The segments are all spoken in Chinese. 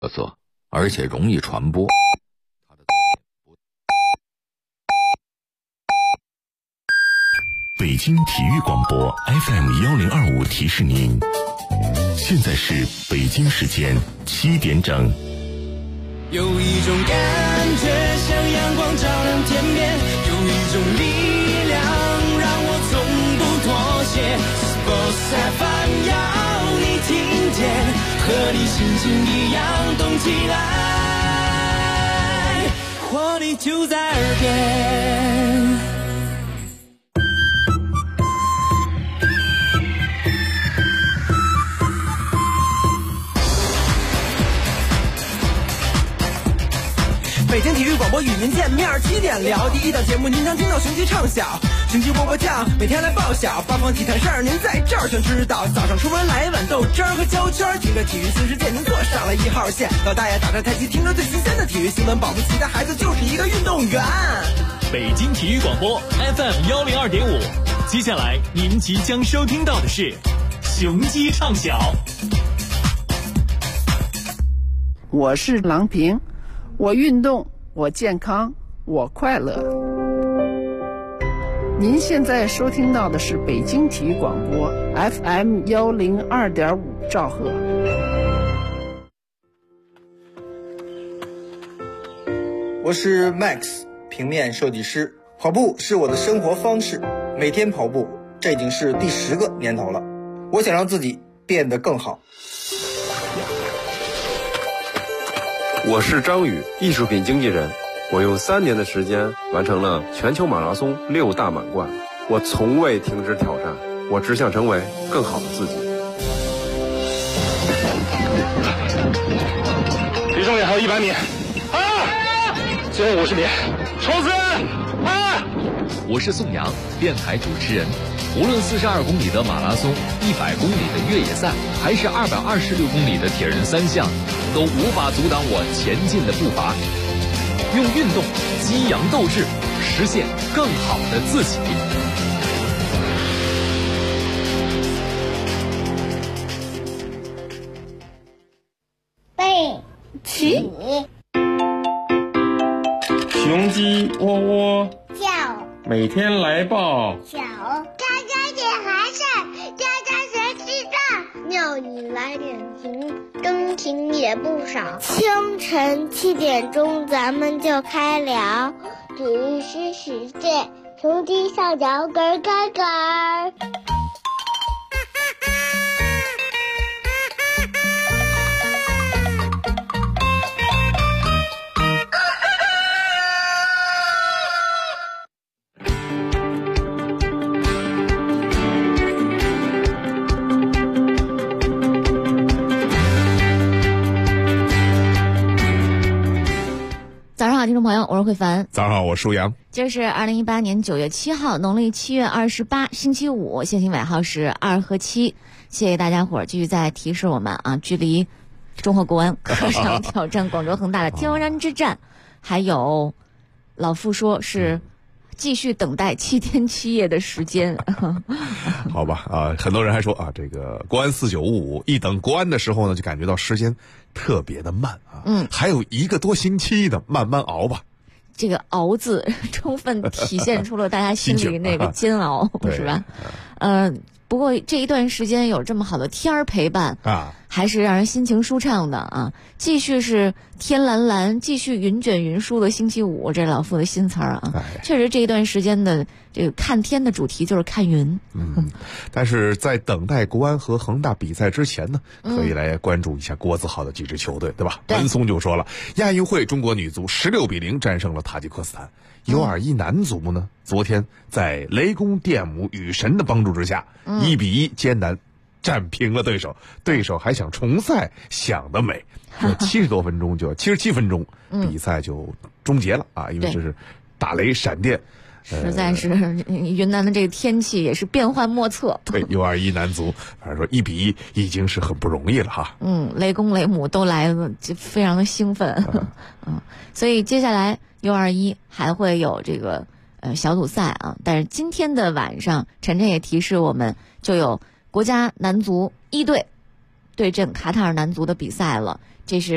特色，而且容易传播。 北京体育广播 FM1025 提示您，现在是北京时间7点整。 有一种感觉像阳光照亮天边，有一种力量让我从不妥协。Sports FM 要你听见，和你心情一样动起来，活力就在耳边。北京体育广播与您见面，7点聊第一档节目，您常听到雄鸡唱晓，雄鸡波波酱，每天来报晓，八方体坛事儿您在这儿全知道。早上出门来碗豆汁儿和焦圈，听着体育新世界，您坐上了1号线。老大爷打着太极，听着最新鲜的体育新闻，保不齐的孩子就是一个运动员。 北京体育广播 FM102.5，接下来您即将收听到的是雄鸡唱晓。 我是郎平，我运动，我健康，我快乐。您现在收听到的是北京体育广播 FM102.5兆赫。 我是 Max， 平面设计师。跑步是我的生活方式，每天跑步，这已经是第10个年头了。我想让自己变得更好。 我是张宇，艺术品经纪人。我用3年的时间完成了全球马拉松6大满贯。我从未停止挑战，我只想成为更好的自己。 离终点还有100米，最后50米，冲刺！ 我是宋阳，电台主持人。无论42公里的马拉松、100公里的越野赛，还是226公里的铁人3项，都无法阻挡我前进的步伐。用运动激扬斗志，实现更好的自己。 背起， 雄鸡窝窝叫， 每天来报小，家家点寒晒，家家学吃饭，鸟语来点情，更情也不少。清晨7点钟，咱们就开聊，体育新世界，雄鸡上脚咯咯咯。 早上好，听众朋友，我是慧凡。 早上好，我是舒阳。 今儿是2018年9月7号，农历7月28，星期五，现行尾号是2和7。谢谢大家伙儿继续在提示我们啊，距离中赫国安客场挑战广州恒大的天王山之战，还有老傅说是继续等待7天7夜的时间。 好吧啊，很多人还说啊，这个国安4955，一等国安的时候呢，就感觉到时间特别的慢啊。还有1个多星期的，慢慢熬吧。 这个熬字充分体现出了大家心里那个煎熬，是吧？不过这一段时间有这么好的天儿陪伴啊，还是让人心情舒畅的啊。继续是天蓝蓝，继续云卷云舒的星期五，这老傅的新词儿啊。确实这一段时间的这个看天的主题就是看云。 但是在等待国安和恒大比赛之前呢，可以来关注一下国字号的几支球队，对吧？文松就说了，亚运会中国女足16-0战胜了塔吉克斯坦。U21男足呢，昨天在雷公电母雨神的帮助之下，1-1艰难战平了对手。对手还想重赛，想得美！70分钟77分钟，比赛就终结了啊！因为这是打雷闪电。 实在是云南的这个天气也是变幻莫测。 对，U21男足，反正说1-1已经是很不容易了哈。 雷公雷母都来了，就非常的兴奋。所以接下来 U21还会有这个小组赛啊，但是今天的晚上，晨晨也提示我们，就有国家男足1队对阵卡塔尔男足的比赛了。这是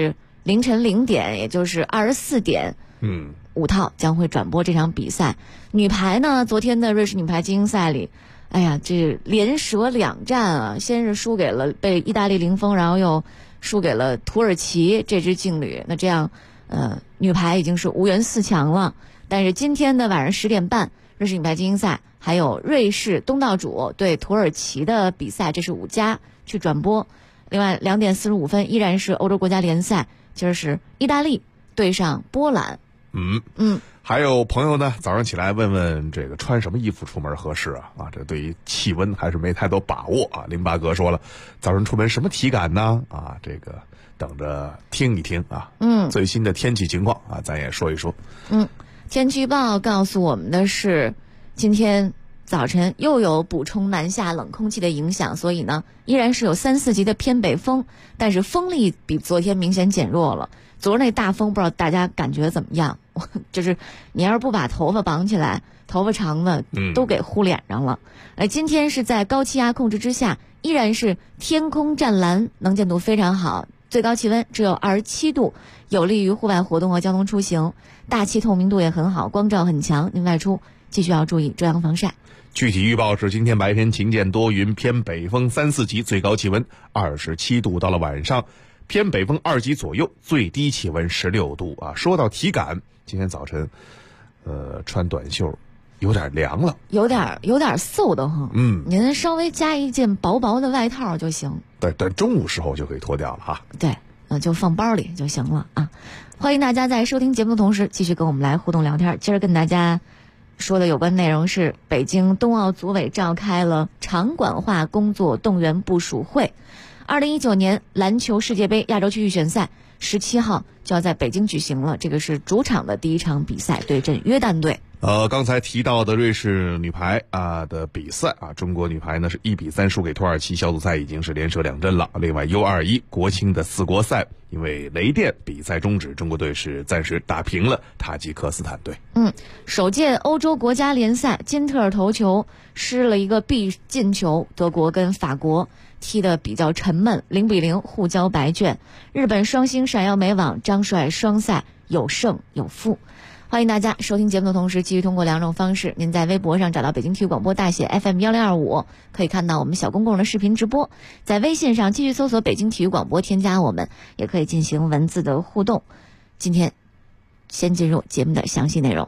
凌晨0点，也就是24点，5套将会转播这场比赛。女排呢，昨天的瑞士女排精英赛里，哎呀，这连折2战啊，先是输给了被意大利零封，然后又输给了土耳其这支劲旅。那这样，女排已经是无缘4强了。但是今天的晚上10点半，瑞士女排精英赛还有瑞士东道主对土耳其的比赛，这是5家去转播。另外2点45分依然是欧洲国家联赛，今儿是意大利对上波兰。 还有朋友呢，早上起来问问这个穿什么衣服出门合适啊？这对于气温还是没太多把握啊。林八哥说了，早上出门什么体感呢？啊，这个等着听一听啊。最新的天气情况啊，咱也说一说。 天气预报告诉我们的是，今天早晨又有补充南下冷空气的影响，所以呢，依然是有3、4级的偏北风，但是风力比昨天明显减弱了。昨儿那大风不知道大家感觉怎么样？就是你要是不把头发绑起来，头发长的都给糊脸上了。今天是在高气压控制之下，依然是天空湛蓝，能见度非常好，最高气温只有27度，有利于户外活动和交通出行。大气透明度也很好，光照很强，您外出继续要注意遮阳防晒。 具体预报是今天白天晴间多云，偏北风3、4级，最高气温27度，到了晚上偏北风2级左右，最低气温16度啊。说到体感，今天早晨穿短袖有点凉了，有点嗖的慌。您稍微加一件薄薄的外套就行。对，中午时候就可以脱掉了哈。对，就放包里就行了啊。欢迎大家在收听节目的同时继续跟我们来互动聊天。今儿跟大家说的有关内容是，北京冬奥组委召开了场馆化工作动员部署会。2019年篮球世界杯亚洲区预选赛17号就要在北京举行了，这个是主场的第1场比赛，对阵约旦队。刚才提到的瑞士女排的比赛中国女排呢是1比3输给土耳其，小组赛已经是连折2阵了。另外 U21 国青的4国赛因为雷电比赛终止，中国队是暂时打平了塔吉克斯坦队。首届欧洲国家联赛，金特尔头球失了一个必进球，德国跟法国踢得比较沉闷，0比0互交白卷。日本双星闪耀美网张帅双赛有胜有负。欢迎大家收听节目的同时，继续通过2种方式。您在微博上找到北京体育广播大写 FM1025，可以看到我们小公共的视频直播。在微信上继续搜索北京体育广播，添加我们，也可以进行文字的互动。今天先进入节目的详细内容。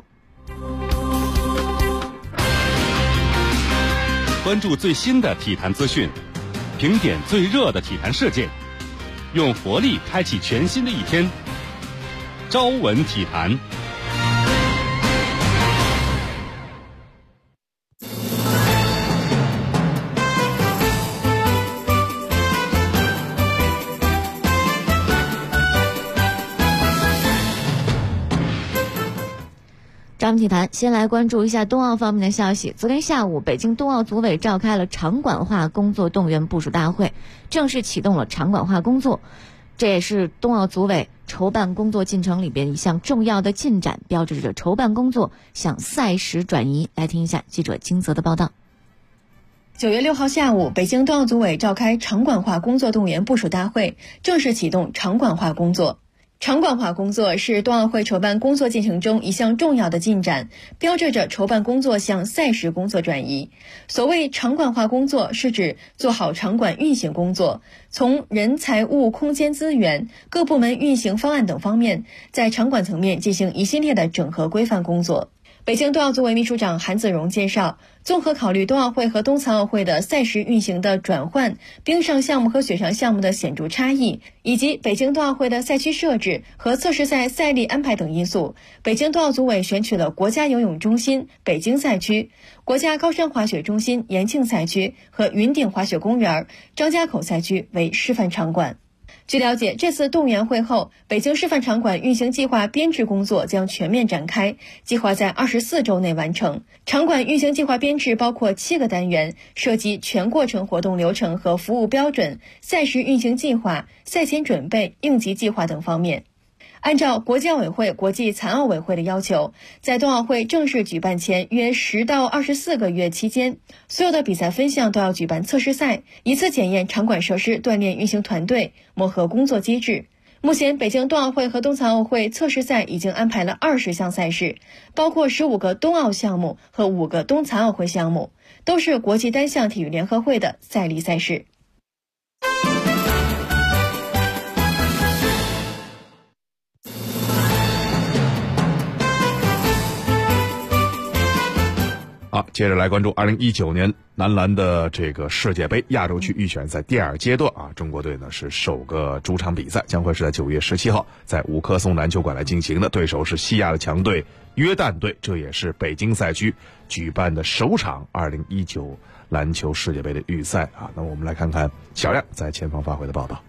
关注最新的体坛资讯，评点最热的体坛事件，用活力开启全新的一天。朝闻体坛。 朝闻体坛，先来关注一下冬奥方面的消息。昨天下午，北京冬奥组委召开了场馆化工作动员部署大会，正式启动了场馆化工作。这也是冬奥组委筹办工作进程里边一项重要的进展，标志着筹办工作向赛时转移。来听一下记者金泽的报道。 9月6号下午，北京冬奥组委召开场馆化工作动员部署大会，正式启动场馆化工作。场馆化工作是冬奥会筹办工作进程中一项重要的进展，标志着筹办工作向赛时工作转移。所谓场馆化工作，是指做好场馆运行工作，从人、财、物、空间资源、各部门运行方案等方面，在场馆层面进行一系列的整合规范工作。北京冬奥组委秘书长韩子荣介绍，综合考虑冬奥会和冬残奥会的赛时运行的转换、冰上项目和雪上项目的显著差异，以及北京冬奥会的赛区设置和测试赛赛例安排等因素，北京冬奥组委选取了国家游泳中心北京赛区、国家高山滑雪中心延庆赛区和云顶滑雪公园张家口赛区为示范场馆。据了解，这次动员会后，北京示范场馆运行计划编制工作将全面展开，计划在24周内完成。场馆运行计划编制包括7个单元，涉及全过程活动流程和服务标准、赛时运行计划、赛前准备、应急计划等方面。按照国际奥委会、国际残奥委会的要求，在冬奥会正式举办前约10到24个月期间，所有的比赛分项都要举办测试赛，以此检验场馆设施，锻炼运行团队，磨合工作机制。 目前北京冬奥会和冬残奥会测试赛已经安排了20项赛事，包括15个冬奥项目和5个冬残奥会项目，都是国际单项体育联合会的赛例赛事。 好，接着来关注2019年男篮的这个世界杯亚洲区预选赛第2阶段啊，中国队呢是首个主场比赛，将会是在9月17号在五棵松篮球馆来进行的，对手是西亚的强队约旦队，这也是北京赛区举办的首场2019篮球世界杯的预赛啊。那我们来看看小亮在前方发回的报道。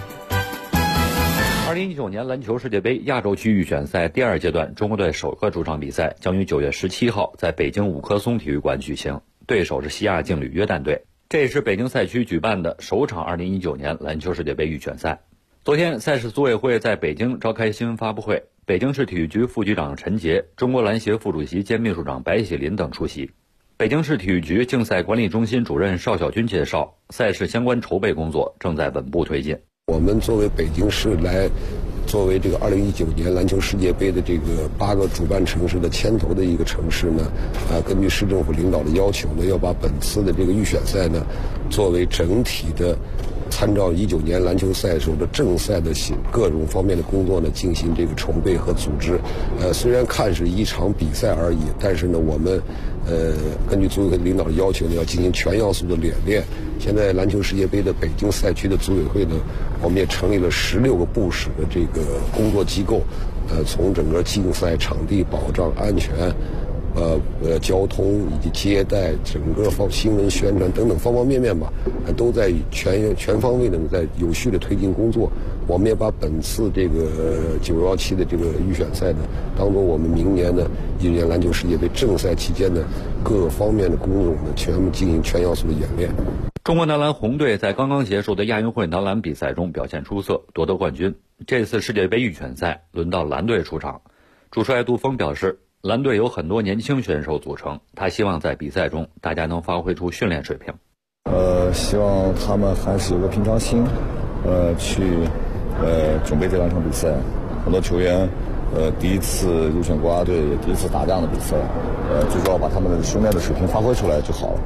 2019年篮球世界杯亚洲区预选赛第2阶段，中国队首个主场比赛将于9月17号在北京五棵松体育馆举行，对手是西亚劲旅约旦队，这也是北京赛区举办的首场2019年篮球世界杯预选赛。昨天，赛事组委会在北京召开新闻发布会，北京市体育局副局长陈杰、中国篮协副主席兼秘书长白喜林等出席。北京市体育局竞赛管理中心主任邵小军介绍，赛事相关筹备工作正在稳步推进。 我们作为北京市作为这个2019年篮球世界杯的这个8个主办城市的牵头的一个城市呢，根据市政府领导的要求呢，要把本次的这个预选赛呢，作为整体的参照19年篮球赛时候的正赛的各种方面的工作呢，进行这个筹备和组织。虽然看是一场比赛而已，但是呢，我们根据组委会领导的要求呢，要进行全要素的演练。现在篮球世界杯的北京赛区的组委会呢，我们也成立了16个部室的这个工作机构，从整个竞赛场地保障安全。交通以及接待，整个新闻宣传等等方方面面吧，都在全方位的在有序的推进工作。我们也把本次这个917的这个预选赛呢，当做我们明年的19年篮球世界杯正赛期间的各个方面的工作呢，全部进行全要素的演练。 中国男篮红队在刚刚结束的亚运会男篮比赛中表现出色，夺得冠军。这次世界杯预选赛轮到蓝队出场，主帅杜峰表示，蓝队有很多年轻选手组成，他希望在比赛中大家能发挥出训练水平。 希望他们还是有个平常心，去准备这2场比赛。很多球员第一次入选国家队，也第一次打这样的比赛，最主要把他们的训练的水平发挥出来就好了。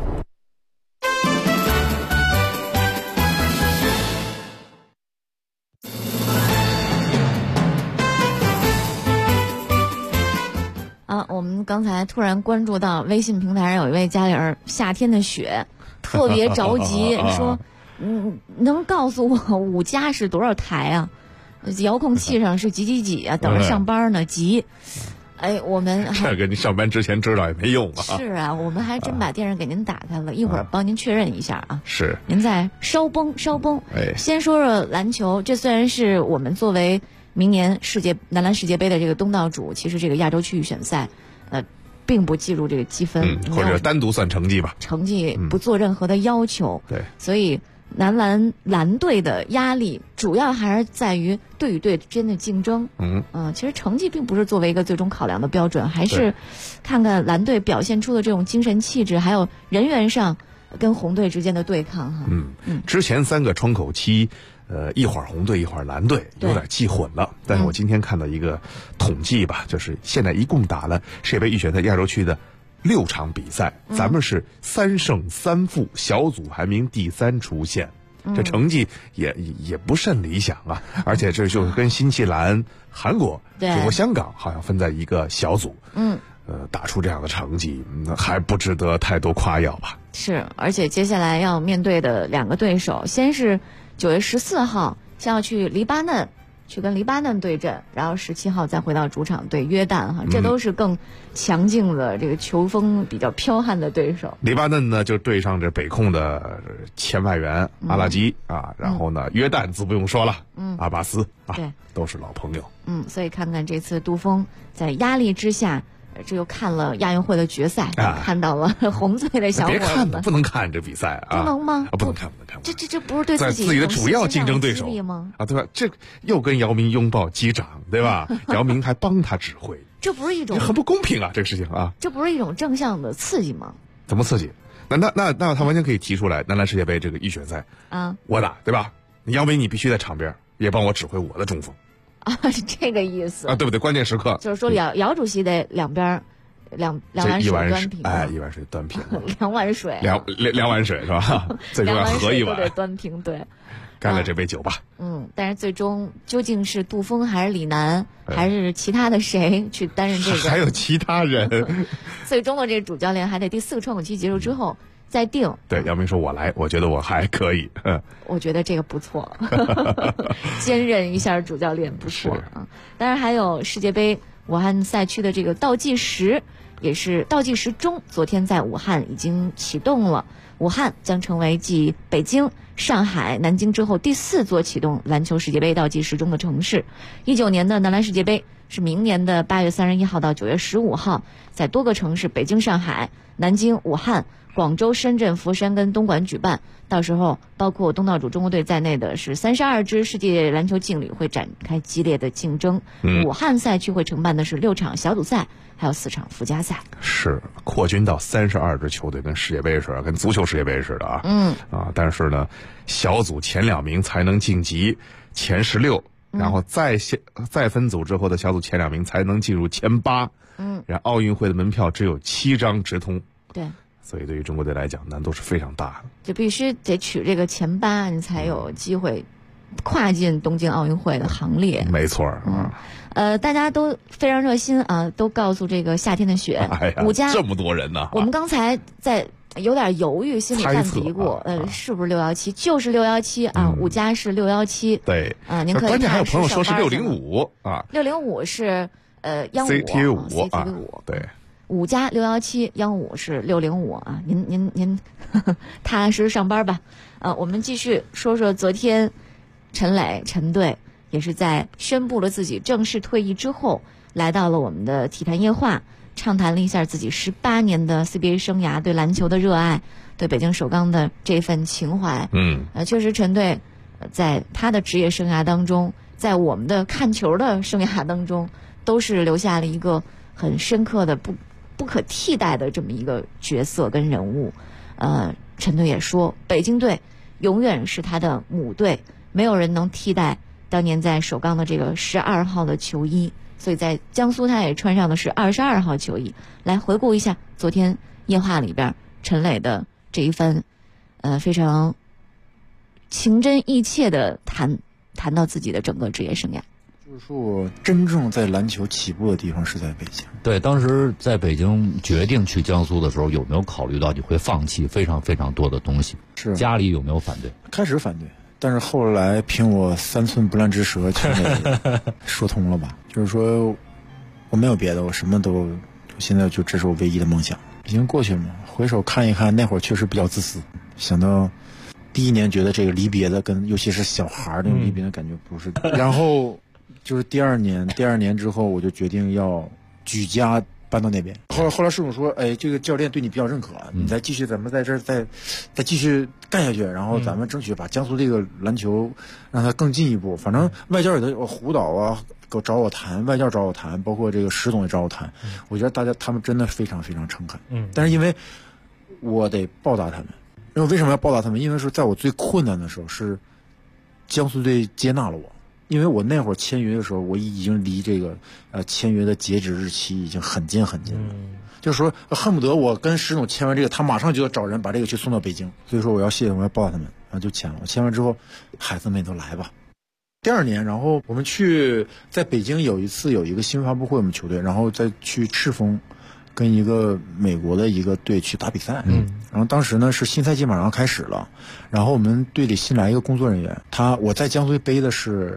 我们刚才突然关注到微信平台上有一位家里人夏天的雪特别着急，说能告诉我5家是多少台啊？遥控器上是几啊？等着上班呢，急。我们这个你上班之前知道也没用啊。 是啊，我们还真把电视给您打开了，一会儿帮您确认一下啊。 是， 您再稍绷。先说说篮球，这虽然是我们作为明年男篮世界杯的这个东道主，其实这个亚洲区预选赛，并不计入这个积分， 或者单独算成绩吧。 成绩不做任何的要求。 对， 所以蓝队的压力主要还是在于队与队之间的竞争。其实成绩并不是作为一个最终考量的标准，还是看看蓝队表现出的这种精神气质，还有人员上跟红队之间的对抗哈。 之前3个窗口期。一会儿红队一会儿蓝队，有点记混了。但是我今天看到一个统计吧，就是现在一共打了世界杯预选赛亚洲区的6场比赛，咱们是3胜3负，小组排名第3出现，这成绩也不甚理想啊。而且这就跟新西兰、韩国、中国香港好像分在一个小组。打出这样的成绩，还不值得太多夸耀吧？ 是，而且接下来要面对的2个对手，先是9月14号先要去黎巴嫩，去跟黎巴嫩对阵，然后17号再回到主场对约旦哈，这都是更强劲的这个球风比较剽悍的对手。 黎巴嫩呢就对上这北控的前外援阿拉基然后呢约旦自不用说了，阿巴斯对， 都是老朋友。 所以看看这次杜峰在压力之下。这又看了亚运会的决赛，看到了红队的小伙子。 别看不能看这比赛啊！ 不能吗？ 不能看。 这不是对自己的主要竞争对手吗？ 对吧？这又跟姚明拥抱击掌，对吧？姚明还帮他指挥， 这不是一种很不公平啊！这个事情啊， 这不是一种正向的刺激吗？ 怎么刺激？那他完全可以提出来，男篮世界杯这个预选赛我打，对吧？姚明你必须在场边， 也帮我指挥我的中锋。 是这个意思啊，对不对？关键时刻就是说姚主席得两边两碗水端平， 一碗水端平 ，2碗水， 两碗水是吧？最终要合一碗， 都得端平，对。 干了这杯酒吧。 但是最终究竟是杜峰还是李楠，还是其他的谁去担任这个？ 还有其他人。 最终的这个主教练还得第4个窗口期结束之后再定。 对，姚明说我来，我觉得我还可以。 我觉得这个不错，兼任一下主教练不错啊。当然还有世界杯武汉赛区的这个倒计时，也是倒计时钟，昨天在武汉已经启动了。武汉将成为继北京、上海、南京之后第4座启动篮球世界杯倒计时钟的城市。19年的男篮世界杯是明年的8月31号到9月15号，在多个城市北京、上海、南京、武汉、广州、深圳、佛山跟东莞举办。到时候包括东道主中国队在内的是32支世界篮球劲旅会展开激烈的竞争。武汉赛区会承办的是6场小组赛，还有4场附加赛， 是扩军到32支球队，跟世界杯似的，跟足球世界杯似的啊。但是呢，小组前2名才能晋级前16，然后再分组之后的小组前2名才能进入前8。然后奥运会的门票只有7张直通。 对。 所以对于中国队来讲，难度是非常大的， 就必须得取这个前8，你才有机会跨进东京奥运会的行列。 没错大家都非常热心啊，都告诉这个夏天的雪，武家这么多人呢。 我们刚才在有点犹豫，心里犯嘀咕，是不是617？就是617啊，武家是617。 对啊，您可以看。 关键还有朋友说是605啊 ，605是央五 CTV5 啊， 对。 武家617，央五是605啊，您踏实上班吧。我们继续说说昨天陈磊陈队也是在宣布了自己正式退役之后，来到了我们的体坛夜话，畅谈了一下自己18年的 CBA 生涯，对篮球的热爱，对北京首钢的这份情怀。确实陈队在他的职业生涯当中，在我们的看球的生涯当中，都是留下了一个很深刻的不可替代的这么一个角色跟人物。陈队也说，北京队永远是他的母队，没有人能替代当年在首钢的这个12号的球衣，所以在江苏他也穿上的是22号球衣。来回顾一下昨天夜话里边陈磊的这一番非常情真意切的谈到自己的整个职业生涯。 就是说我真正在篮球起步的地方是在北京。 对，当时在北京决定去江苏的时候，有没有考虑到你会放弃非常非常多的东西？ 是家里有没有反对？ 开始反对，但是后来凭我3寸不烂之舌，全给说通了吧。就是说我没有别的，我什么都，现在就这是我唯一的梦想。已经过去了嘛，回首看一看，那会儿确实比较自私。想到第1年觉得这个离别的跟尤其是小孩那种离别的感觉不是，然后就是第二年之后，我就决定要举家搬到那边。后来师傅说，哎，这个教练对你比较认可，你再继续，咱们在这儿再继续干下去，然后咱们争取把江苏这个篮球让它更进一步。反正外教也都胡导啊，找我谈，外教找我谈，包括这个石总也找我谈。我觉得他们真的非常非常诚恳。但是因为我得报答他们，因为为什么要报答他们？因为是在我最困难的时候，是江苏队接纳了我。因为我那会儿签约的时候，我已经离这个签约的截止日期已经很近很近了，就是说恨不得我跟石总签完这个，他马上就要找人把这个去送到北京。所以说我要谢谢，我要报答他们，然后就签了。我签完之后，孩子们也都来吧。第2年，然后我们去在北京有一个新闻发布会，我们球队，然后再去赤峰跟一个美国的一个队去打比赛。然后当时呢是新赛季马上开始了，然后我们队里新来一个工作人员，我在江苏队背的是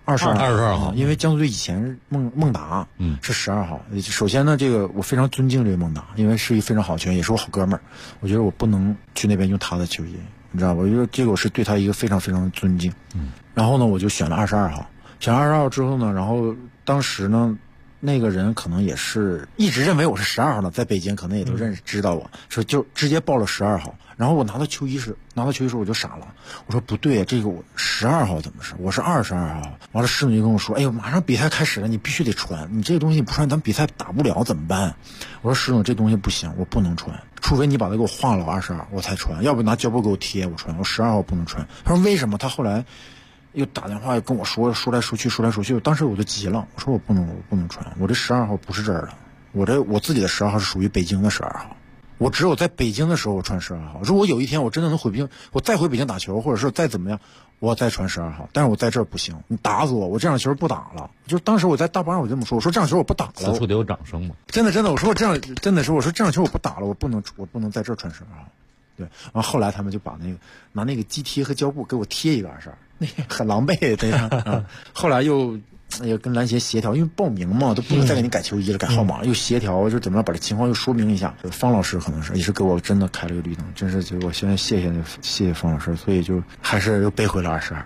22号，因为江苏队以前是孟达，是12号。首先呢，这个我非常尊敬这个孟达，因为是一个非常好的球员，也是我好哥们儿。我觉得我不能去那边用他的球衣，你知道吧？我觉得这个我是对他一个非常非常的尊敬。然后呢，我就选了22号。选22号之后呢，然后当时呢，那个人可能也是一直认为我是12号呢，在北京可能也都知道我，说就直接报了12号。然后我拿到球衣时我就傻了，我说不对，这个我12号怎么是？我是22号。完了，师母就跟我说，哎呦，马上比赛开始了，你必须得穿，你这个东西你不穿，咱比赛打不了怎么办？我说师总，这东西不行，我不能穿，除非你把它给我画了22，我才穿，要不拿胶布给我贴我穿，我12号不能穿。他说为什么？他后来又打电话跟我说来说去，当时我就急了，我说我不能穿，我这12号不是这儿的，我自己的12号是属于北京的12号，我只有在北京的时候我穿12号。如果有一天我真的能回北京，我再回北京打球，或者是再怎么样，我再穿12号，但是我在这儿不行，你打死我这样的球不打了。就当时我在大巴上我就这么说，我说这样球我不打了。 此处得有掌声嘛。 真的，我说这样球我不打了，我不能在这儿穿12号。对，然后后来他们就把拿那个肌贴和胶布给我贴一个2色，那很狼狈这样。后来又跟篮协协调，因为报名嘛，都不能再给你改球衣了，改号码，又协调，就怎么把这情况又说明一下。方老师可能是也是给我真的开了个绿灯，真是就我现在谢谢方老师，所以就还是又背回了22。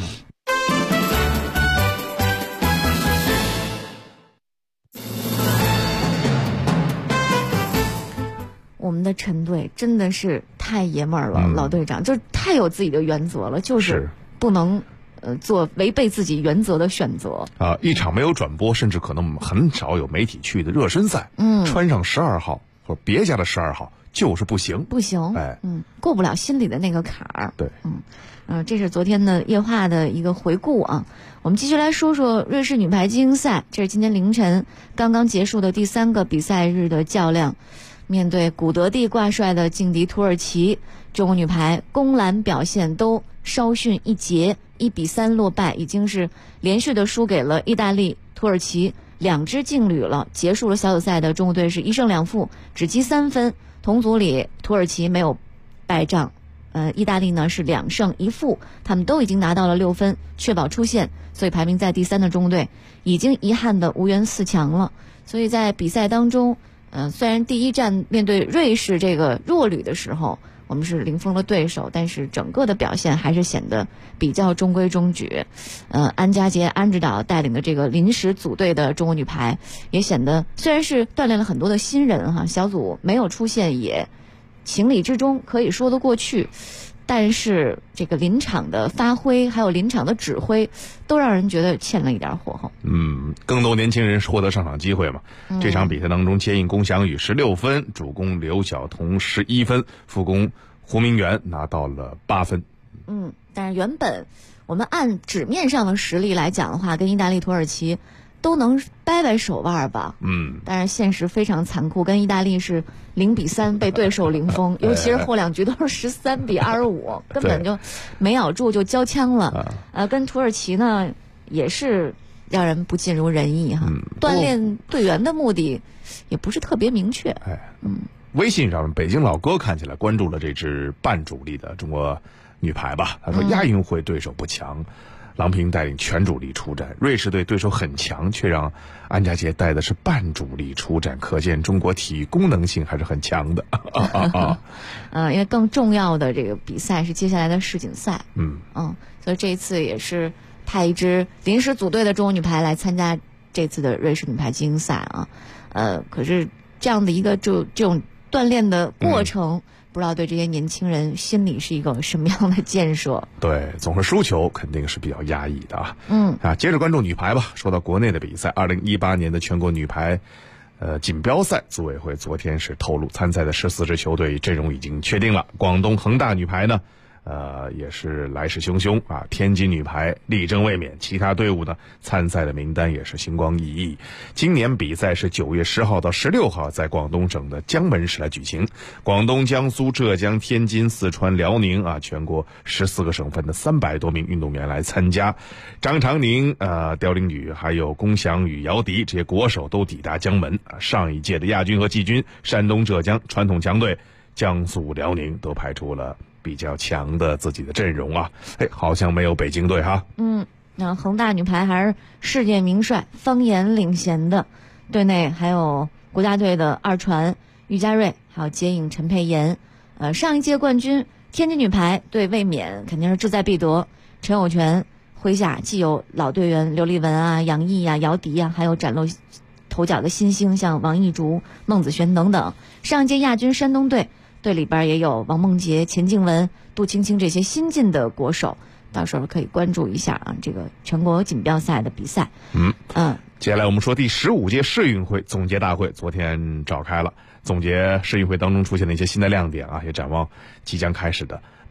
我们的陈队真的是太爷们儿了，老队长就是太有自己的原则了，就是不能做违背自己原则的选择啊！一场没有转播，甚至可能很少有媒体去的热身赛，穿上12号或别家的12号就是不行， 过不了心里的那个坎儿。 对， 这是昨天的夜话的一个回顾啊。我们继续来说说瑞士女排精英赛，这是今天凌晨刚刚结束的第3个比赛日的较量。面对古德地挂帅的劲敌土耳其，中国女排攻篮表现都稍逊一截，1比3落败，已经是连续的输给了意大利、土耳其2支劲旅了。结束了小组赛的中国队是1胜2负，只积3分。同组里土耳其没有败仗，意大利呢是2胜1负，他们都已经拿到了6分，确保出线，所以排名在第3的中国队已经遗憾的无缘4强了。所以在比赛当中，虽然第一站面对瑞士这个弱旅的时候，我们是零封了对手，但是整个的表现还是显得比较中规中矩。安家杰、安指导带领的这个临时组队的中国女排也显得虽然是锻炼了很多的新人哈，小组没有出现也情理之中，可以说得过去。但是这个临场的发挥还有临场的指挥都让人觉得欠了一点火候。 更多年轻人获得上场机会嘛。这场比赛当中，接应龚翔宇16分，主攻刘晓彤11分，副攻胡明远拿到了8分。 但是原本我们按纸面上的实力来讲的话，跟意大利、土耳其都能掰手腕吧。但是现实非常残酷，跟意大利是0比3被对手零封，尤其是后2局都是13比25，根本就没咬住就交枪了。跟土耳其呢也是让人不尽如人意哈。锻炼队员的目的也不是特别明确。 微信上北京老哥看起来关注了这支半主力的中国女排吧，他说亚运会对手不强，郎平带领全主力出战，瑞士队对手很强，却让安家杰带的是半主力出战，可见中国体育功能性还是很强的。 因为更重要的这个比赛是接下来的世锦赛。所以这一次也是派一支临时组队的中国女排来参加这次的瑞士女排精英赛啊。可是这样的一个这种锻炼的过程，不知道对这些年轻人心里是一个什么样的建设。 对，总是输球肯定是比较压抑的啊。接着关注女排吧。说到国内的比赛，2018年的全国女排锦标赛，组委会昨天是透露，参赛的14支球队阵容已经确定了。广东恒大女排呢也是来势汹汹啊！天津女排力争卫冕，其他队伍呢参赛的名单也是星光熠熠。今年比赛是9月10号到16号在广东省的江门市来举行。广东、江苏、浙江、天津、四川、辽宁啊，全国14个省份的300多名运动员来参加。张常宁、刁玲宇还有龚翔宇、姚迪这些国手都抵达江门啊。上一届的亚军和季军，山东、浙江传统强队江苏、辽宁都派出了比较强的自己的阵容啊。好像没有北京队哈。 那恒大女排还是世界名帅方言领衔的，队内还有国家队的二传于家瑞，还有接应陈佩妍。上一届冠军天津女排对卫冕肯定是志在必得。陈友泉麾下既有老队员刘丽雯啊、杨毅啊、姚迪啊，还有崭露头角的新星像王艺竹、孟子璇等等。上一届亚军山东队里边也有王梦洁、钱静雯、杜青青这些新进的国手，到时候可以关注一下啊，这个全国锦标赛的比赛。 接下来我们说第15届世运会总结大会昨天召开了，总结世运会当中出现的一些新的亮点啊，也展望即将开始的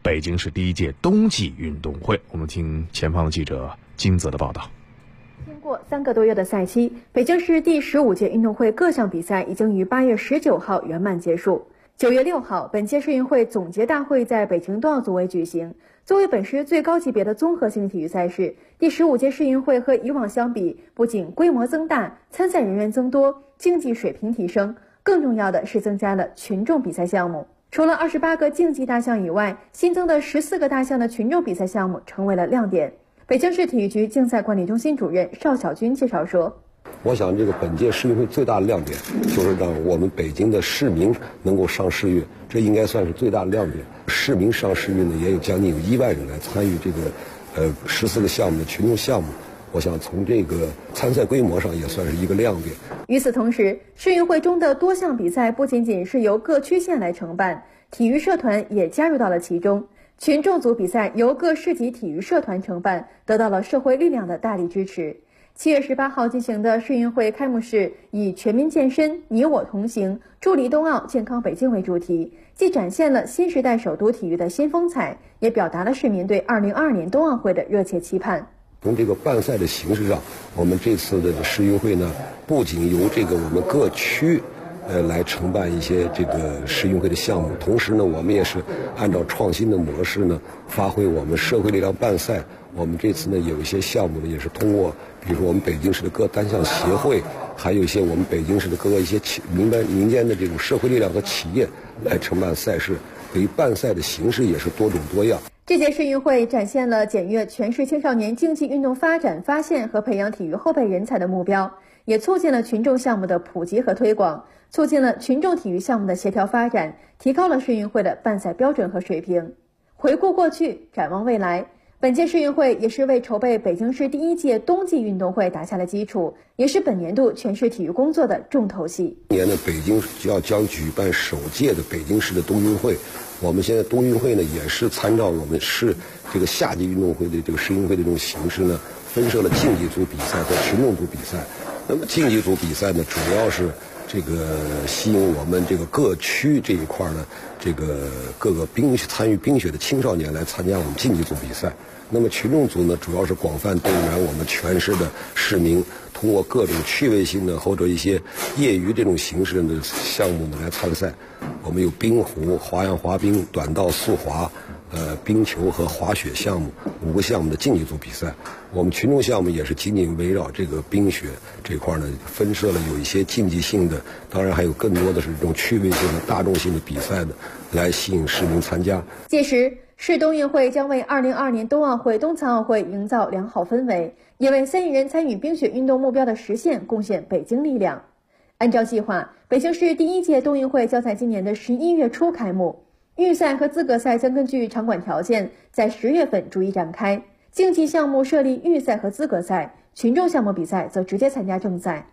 北京市第一届冬季运动会。我们听前方的记者金泽的报道。 经过3个多月的赛期，北京市第15届运动会各项比赛已经于8月19号圆满结束。9月6号，本届世运会总结大会在北京冬奥组委举行。作为本市最高级别的综合性体育赛事，第15届世运会和以往相比，不仅规模增大，参赛人员增多，竞技水平提升，更重要的是增加了群众比赛项目。除了28个竞技大项以外，新增的14个大项的群众比赛项目成为了亮点。北京市体育局竞赛管理中心主任邵小军介绍说， 我想这个本届世运会最大的亮点就是让我们北京的市民能够上世运，这应该算是最大的亮点。市民上世运呢，也有将近1万人来参与这个14个项目的群众项目，我想从这个参赛规模上也算是一个亮点。 与此同时，世运会中的多项比赛不仅仅是由各区县来承办，体育社团也加入到了其中。群众组比赛由各市级体育社团承办，得到了社会力量的大力支持。7月18号进行的世运会开幕式以全民健身，你我同行，助力冬奥，健康北京为主题，既展现了新时代首都体育的新风采，也表达了市民对2022年冬奥会的热切期盼。 从这个办赛的形式上，我们这次的世运会呢，不仅由这个我们各区来承办一些这个世运会的项目，同时呢，我们也是按照创新的模式呢，发挥我们社会力量办赛。我们这次呢，有一些项目呢，也是通过，比如说我们北京市的各单项协会，还有一些我们北京市的各个一些民间的这种社会力量和企业来承办赛事，所以办赛的形式也是多种多样。 这届世运会展现了检阅全市青少年竞技运动发展、发现和培养体育后备人才的目标，也促进了群众项目的普及和推广，促进了群众体育项目的协调发展，提高了世运会的办赛标准和水平。回顾过去，展望未来，本届世运会也是为筹备北京市第1届冬季运动会打下了基础，也是本年度全市体育工作的重头戏。 今年的北京将举办首届的北京市的冬运会，我们现在冬运会呢也是参照我们市这个夏季运动会的这个世运会的这种形式呢，分设了竞技组比赛和群众组比赛。那么竞技组比赛呢，主要是这个吸引我们这个各区这一块呢，这个各个参与冰雪的青少年来参加我们竞技组比赛。那么群众组呢，主要是广泛动员我们全市的市民，通过各种趣味性的或者一些业余这种形式的项目呢来参赛。我们有冰壶、花样滑冰、短道速滑、冰球和滑雪项目5个项目的竞技组比赛。我们群众项目也是紧紧围绕这个冰雪这块呢，分设了有一些竞技性的，当然还有更多的是这种趣味性的、大众性的比赛的，来吸引市民参加。 届时，市冬运会将为2022年冬奥会、冬残奥会营造良好氛围，也为3亿人参与冰雪运动目标的实现贡献北京力量。按照计划，北京市第1届冬运会将在今年的11月初开幕，预赛和资格赛将根据场馆条件在10月份逐一展开。竞技项目设立预赛和资格赛，群众项目比赛则直接参加正赛。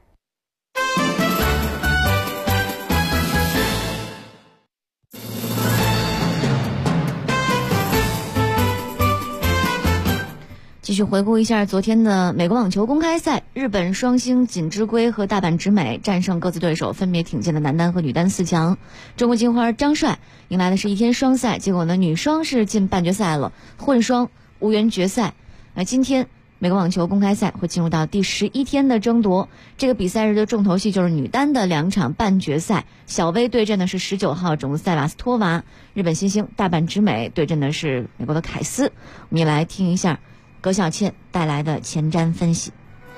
继续回顾一下昨天的美国网球公开赛，日本双星锦织圭和大阪直美战胜各自对手，分别挺进了男单和女单4强。中国金花张帅迎来的是一天双赛，结果呢，女双是进半决赛了，混双无缘决赛。今天美国网球公开赛会进入到第11天的争夺，这个比赛日的重头戏就是女单的2场半决赛，小威对阵的是19号种子塞瓦斯托娃，日本新星大阪直美对阵的是美国的凯斯。我们也来听一下葛小倩带来的前瞻分析。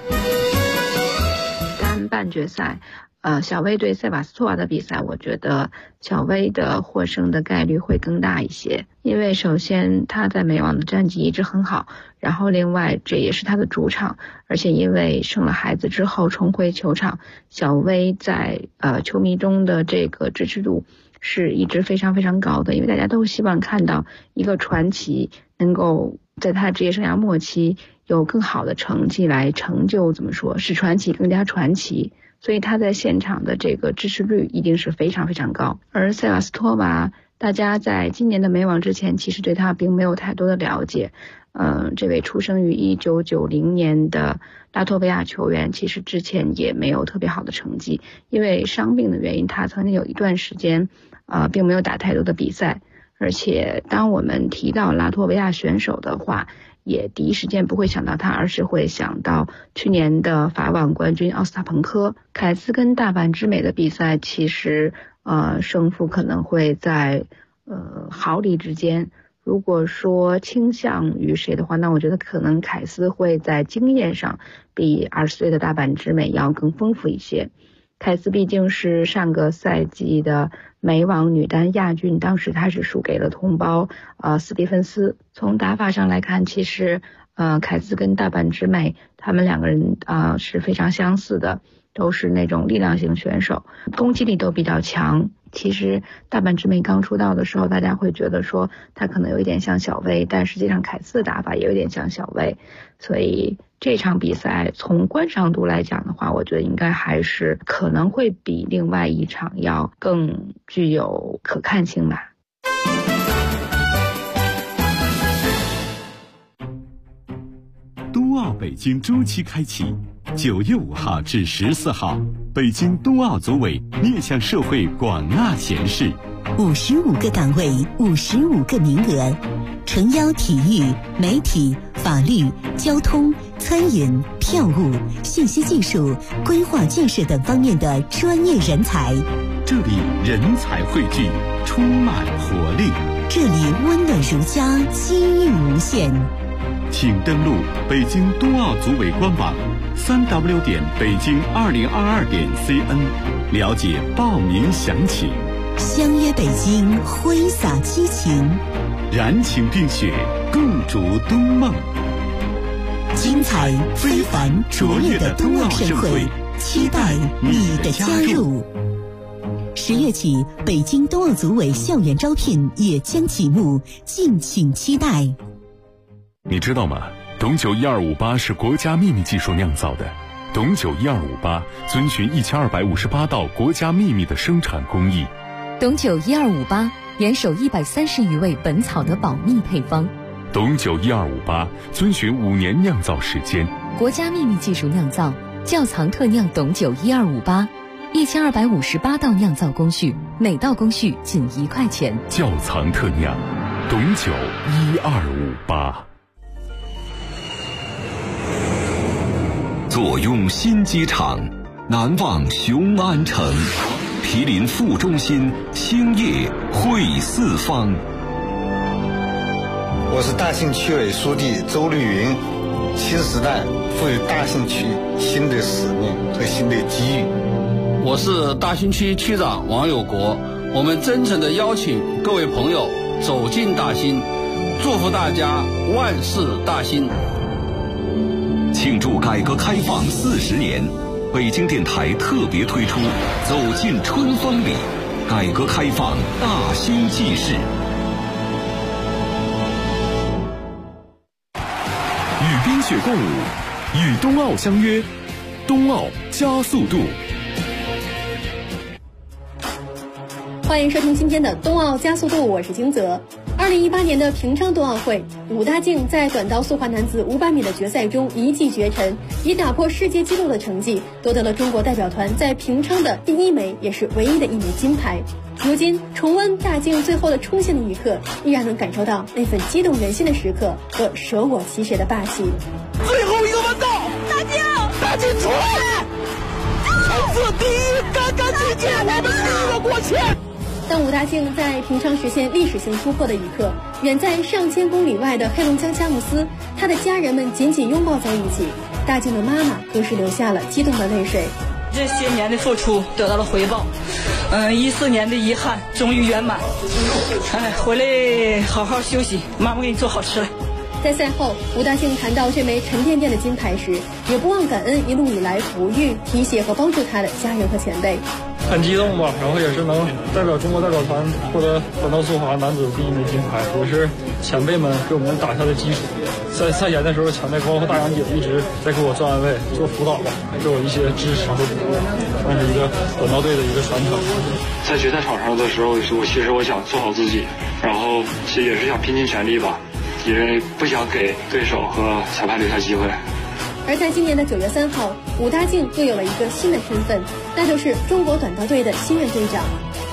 单半决赛，小威对塞瓦斯托娃的比赛，我觉得小威的获胜的概率会更大一些，因为首先他在美网的战绩一直很好，然后另外这也是他的主场，而且因为生了孩子之后重回球场，小威在球迷中的这个支持度是一直非常非常高的，因为大家都希望看到一个传奇能够在他职业生涯末期有更好的成绩来成就，怎么说，使传奇更加传奇，所以他在现场的这个支持率一定是非常非常高。而塞瓦斯托娃，大家在今年的美网之前其实对他并没有太多的了解。这位出生于1990年的拉脱维亚球员，其实之前也没有特别好的成绩，因为伤病的原因，他曾经有一段时间并没有打太多的比赛。 而且当我们提到拉脱维亚选手的话，也第一时间不会想到他，而是会想到去年的法网冠军奥斯塔彭科。凯斯跟大阪直美的比赛，其实胜负可能会在毫厘之间。如果说倾向于谁的话，那我觉得可能凯斯会在经验上比20岁的大阪直美要更丰富一些。凯斯毕竟是上个赛季的美网女单亚军，当时她是输给了同胞斯蒂芬斯。从打法上来看，其实凯斯跟大阪直美他们两个人是非常相似的，都是那种力量型选手，攻击力都比较强。其实大阪直美刚出道的时候，大家会觉得说她可能有一点像小威，但实际上凯斯的打法也有点像小威，所以这场比赛从观赏度来讲的话，我觉得应该还是可能会比另外一场要更具有可看性吧。 冬奥北京周期开启，9月5号至14号，北京冬奥组委面向社会广纳贤士 ，55个岗位，55个名额，诚邀体育、媒体、法律、交通、餐饮、票务、信息技术、规划建设等方面的专业人才。 这里人才汇聚，充满活力； 这里温暖如家，机遇无限。 请登录北京冬奥组委官网3w.北京2022.cn 了解报名详情。 相约北京，挥洒激情， 燃情并雪，共筑冬梦。 精彩非凡卓越的冬奥盛会，期待你的加入。10月起，北京冬奥组委校园招聘也将启幕，敬请期待。 你知道吗？董酒1258是国家秘密技术酿造的。董酒1258遵循1258道国家秘密的生产工艺。 董酒1258严守130余味本草的保密配方。 董酒1258遵循5年酿造时间， 国家秘密技术酿造，窖藏特酿董酒1258，1258道酿造工序，每道工序仅1块钱。 窖藏特酿，董酒1258。 坐拥新机场，难忘雄安城，毗邻副中心，兴业汇四方。 我是大兴区委书记周绿云，新时代赋予大兴区新的使命和新的机遇。 我是大兴区区长王有国，我们真诚地邀请各位朋友走进大兴，祝福大家万事大兴。 庆祝改革开放40年，北京电台特别推出《走进春风里》，改革开放大兴纪事。 与冰雪共舞，与冬奥相约，冬奥加速度。 欢迎收听今天的冬奥加速度，我是金泽。2018年的平昌冬奥会，武大靖在短道速滑男子500米的决赛中一骑绝尘，以打破世界纪录的成绩夺得了中国代表团在平昌的第1枚也是唯一的1枚金牌。如今重温大靖最后的冲线的一刻，依然能感受到那份激动人心的时刻和舍我其谁的霸气。 最后一个弯道，大靖出来，冲刺第一，干干净净，我们第一个过线。 当武大靖在平昌实现历史性突破的一刻，远在上千公里外的黑龙江佳木斯，他的家人们紧紧拥抱在一起，大靖的妈妈更是流下了激动的泪水。 这些年的付出得到了回报，14年的遗憾终于圆满。回来好好休息，妈妈给你做好吃了。 在赛后，武大靖谈到这枚沉甸甸的金牌时，也不忘感恩一路以来哺育、提携和帮助他的家人和前辈。 很激动吧，然后也是能代表中国代表团获得短道速滑男子第1枚金牌，也是前辈们给我们打下的基础。在赛前的时候，前辈包括大杨姐一直在给我做安慰、做辅导吧，给我一些支持和鼓励，算是一个短道队的一个传承。 在决赛场上的时候，其实我想做好自己，然后其实也是想拼尽全力吧，也不想给对手和裁判留下机会。 而在今年的9月3号，武大靖又有了一个新的身份，那就是中国短道队的新任队长。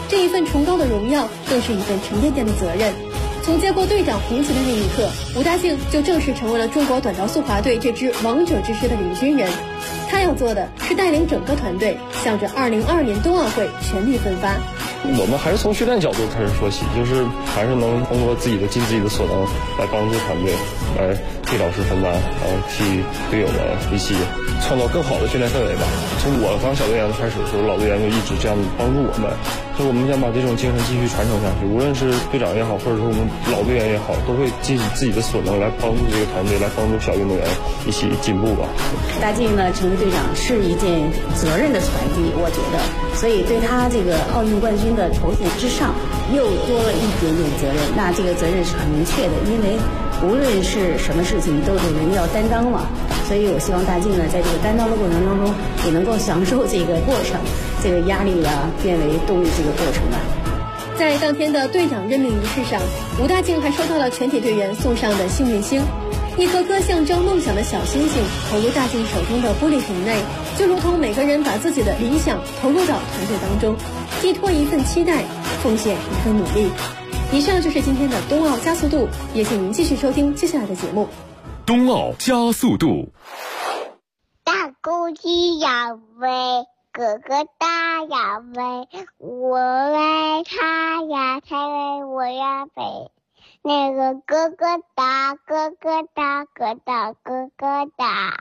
这一份崇高的荣耀更是一份沉甸甸的责任。从接过队长红旗的那一刻，吴大靖就正式成为了中国短道速滑队这支王者之师的领军人。他要做的是带领整个团队向着2022年冬奥会全力奋发。 我们还是从训练角度开始说起，就是还是能通过尽自己的所能来帮助团队，来替老师分担，然后替队友们一起创造更好的训练氛围吧。从我当小队员开始的时候，老队员就一直这样帮助我们，所以我们想把这种精神继续传承下去。无论是队长也好，或者说我们老队员也好，都会尽自己的所能来帮助这个团队，来帮助小运动员一起进步吧。 大靖呢成为队长是一件责任的传递，我觉得，所以对他这个奥运冠军的头衔之上又多了一点点责任。那这个责任是很明确的，因为无论是什么事情都有人要担当嘛。所以我希望大靖呢在这个担当的过程当中也能够享受这个过程，这个压力啊变为动力这个过程吧。 在当天的队长任命仪式上，吴大靖还收到了全体队员送上的幸运星，一颗颗象征梦想的小星星投入大靖手中的玻璃瓶内，就如同每个人把自己的理想投入到团队当中，寄托一份期待，奉献一份努力。以上就是今天的冬奥加速度，也请您继续收听接下来的节目。 冬奥加速度。 大公鸡呀喂，哥哥大呀喂，我喂他呀，他喂我呀喂。那个哥哥大，哥哥大，哥大，哥哥大。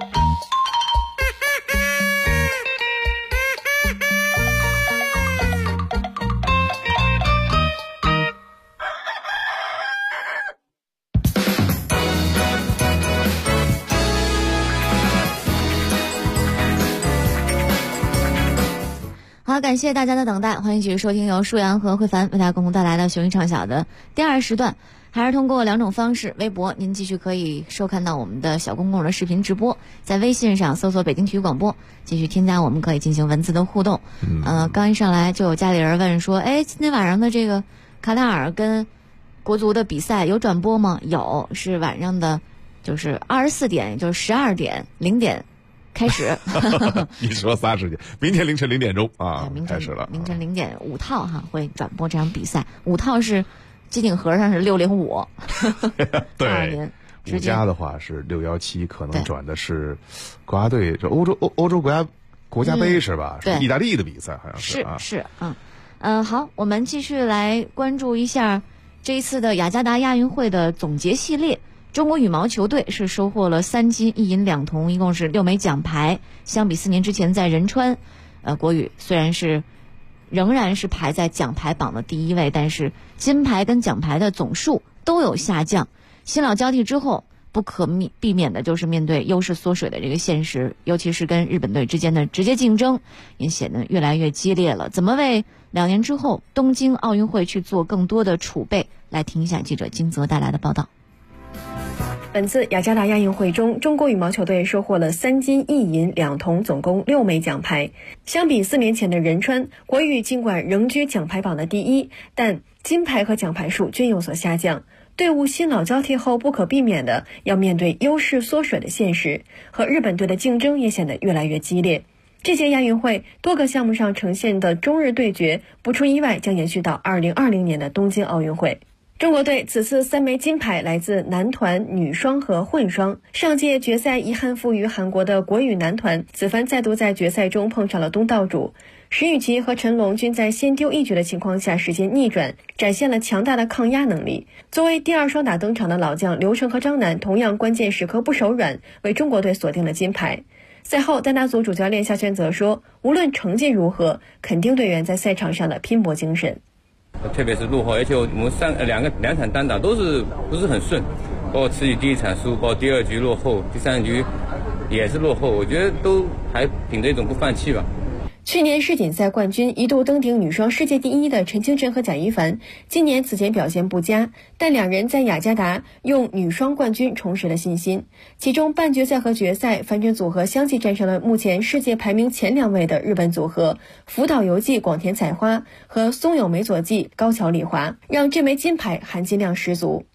好，感谢大家的等待，欢迎继续收听由舒阳和慧凡为大家共同带来的雄鹰唱晓的第二时段。还是通过两种方式，微博您继续可以收看到我们的小公共的视频直播，在微信上搜索北京体育广播，继续添加我们可以进行文字的互动。刚一上来就有家里人问说，今天晚上的这个卡塔尔跟国足的比赛有转播吗？有，是晚上的就是24点，也就是12点0点开始。 你说仨时间，明天凌晨0点钟啊，开始了。 凌晨0点5套哈会转播这场比赛，5套是机顶盒上是605。 对，5家的话是617，可能转的是国家队，这欧洲国家杯是吧？是意大利的比赛，好像是啊。 是。好，我们继续来关注一下这一次的雅加达亚运会的总结系列。中国羽毛球队是收获了3金1银2铜，一共是6枚奖牌。相比4年之前在仁川，国羽虽然仍然是排在奖牌榜的第1位，但是金牌跟奖牌的总数都有下降。新老交替之后，不可避免的就是面对优势缩水的这个现实，尤其是跟日本队之间的直接竞争也显得越来越激烈了。怎么为2年之后东京奥运会去做更多的储备？来听一下记者金泽带来的报道。 本次雅加达亚运会中，中国羽毛球队收获了3金1银2铜，总共6枚奖牌。相比4年前的仁川，国羽尽管仍居奖牌榜的第1，但金牌和奖牌数均有所下降。队伍新老交替后，不可避免的要面对优势缩水的现实，和日本队的竞争也显得越来越激烈。这届亚运会多个项目上呈现的中日对决，不出意外将延续到2020年的东京奥运会。中国队此次3枚金牌来自男团、女双和混双。上届决赛遗憾负于韩国的国羽男团，此番再度在决赛中碰上了东道主。石宇奇和陈龙均在先丢1局的情况下实现逆转，展现了强大的抗压能力。作为第2双打登场的老将刘成和张楠，同样关键时刻不手软，为中国队锁定了金牌。赛后，单打组主教练夏轩则说，无论成绩如何，肯定队员在赛场上的拼搏精神。 特别是落后，而且我们两场单打都是不是很顺，包括自己第1场输，包括第2局落后，第3局也是落后，我觉得都还凭着一种不放弃吧。 去年世锦赛冠军一度登顶女双世界第1的陈清晨和贾一凡，今年此前表现不佳，但两人在雅加达用女双冠军重拾了信心。其中半决赛和决赛，反正组合相继战胜了目前世界排名前2位的日本组合福岛由纪、广田彩花和松友美佐纪、高桥李华，让这枚金牌含金量十足。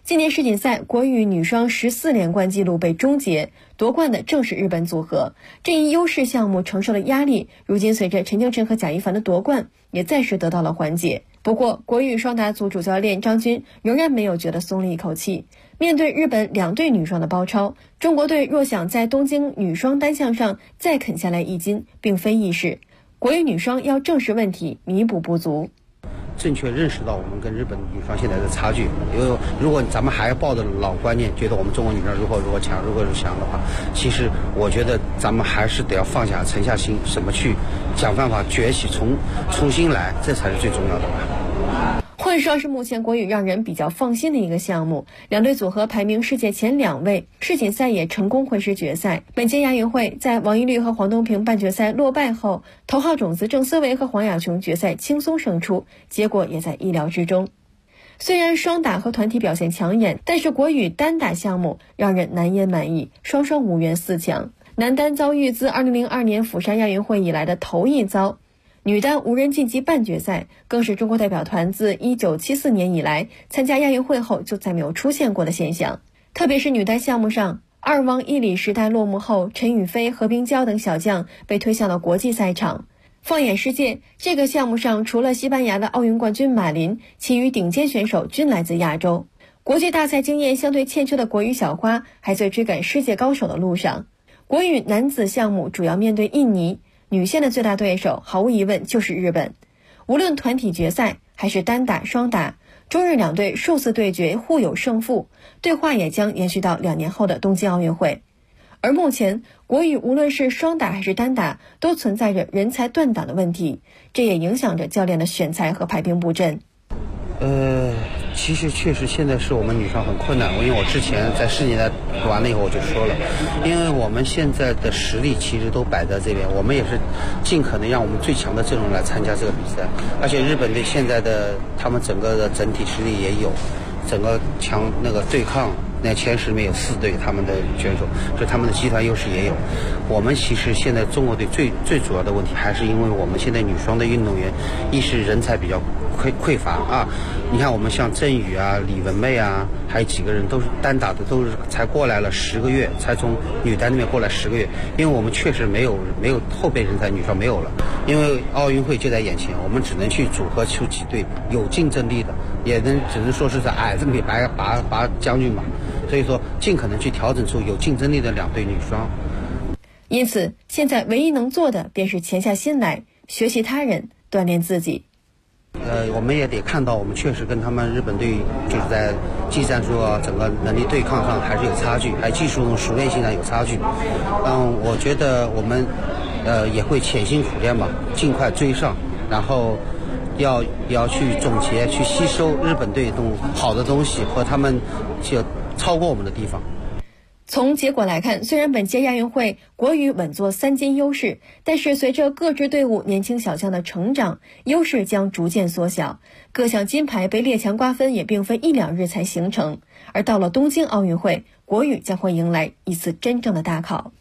今年世锦赛国羽女双14连冠纪录被终结，夺冠的正是日本组合。这一优势项目承受了压力，如今随着陈清晨和贾一凡的夺冠，也暂时得到了缓解。不过，国羽双打组主教练张军仍然没有觉得松了一口气。面对日本2队女双的包抄，中国队若想在东京女双单项上再啃下来1斤，并非易事。国羽女双要正视问题，弥补不足。 正确认识到我们跟日本女双现在的差距，因为如果咱们还抱着老观念，觉得我们中国女双如何强的话，其实我觉得咱们还是得要放下沉下心，什么去想办法崛起，重新来，这才是最重要的吧。 混双是目前国羽让人比较放心的一个项目，2队组合排名世界前2位，世锦赛也成功混尸决赛。本届亚运会在王懿律和黄东萍半决赛落败后，头号种子郑思维和黄雅琼决赛轻松胜出，结果也在意料之中。虽然双打和团体表现抢眼，但是国羽单打项目让人难言满意，双双无缘4强。男单遭遇自2002年釜山亚运会以来的头一遭，女单无人晋级半决赛，更是中国代表团自1974年以来参加亚运会后就再没有出现过的现象。特别是女单项目上，2王1里时代落幕后，陈雨菲、何冰娇等小将被推向了国际赛场。放眼世界，这个项目上除了西班牙的奥运冠军马林，其余顶尖选手均来自亚洲。国际大赛经验相对欠缺的国羽小花还在追赶世界高手的路上。国羽男子项目主要面对印尼，女线的最大对手毫无疑问就是日本。无论团体决赛还是单打双打，中日2队数次对决互有胜负，对话也将延续到2年后的东京奥运会。而目前国羽无论是双打还是单打都存在着人才断档的问题，这也影响着教练的选材和排兵布阵。 其实确实现在是我们女双很困难，因为我之前在世锦赛完了以后我就说了，因为我们现在的实力其实都摆在这边，我们也是尽可能让我们最强的阵容来参加这个比赛，而且日本队现在的他们整个的整体实力也有，整个强那个对抗那前10名有4队他们的选手，所以他们的集团优势也有。我们其实现在中国队最主要的问题还是因为我们现在女双的运动员一是人才比较匮乏啊，你看我们像郑宇啊、李文媚啊，还有几个人都是单打的，都是才过来了10个月，才从女单那边过来10个月，因为我们确实没有后备人才，女双没有了，因为奥运会就在眼前，我们只能去组合出几队有竞争力的，只能说是在矮子里拔将军嘛，所以说尽可能去调整出有竞争力的2队女双。 因此现在唯一能做的便是潜下心来，学习他人，锻炼自己。 我们也得看到，我们确实跟他们日本队就是在技战术啊、整个能力对抗上还是有差距，还技术中熟练性上有差距。我觉得我们也会潜心苦练吧，尽快追上，然后要去总结、去吸收日本队这种好的东西和他们就超过我们的地方。 从结果来看，虽然本届亚运会国羽稳坐3金优势，但是随着各支队伍年轻小将的成长，优势将逐渐缩小。各项金牌被列强瓜分也并非1、2日才形成，而到了东京奥运会，国羽将会迎来一次真正的大考。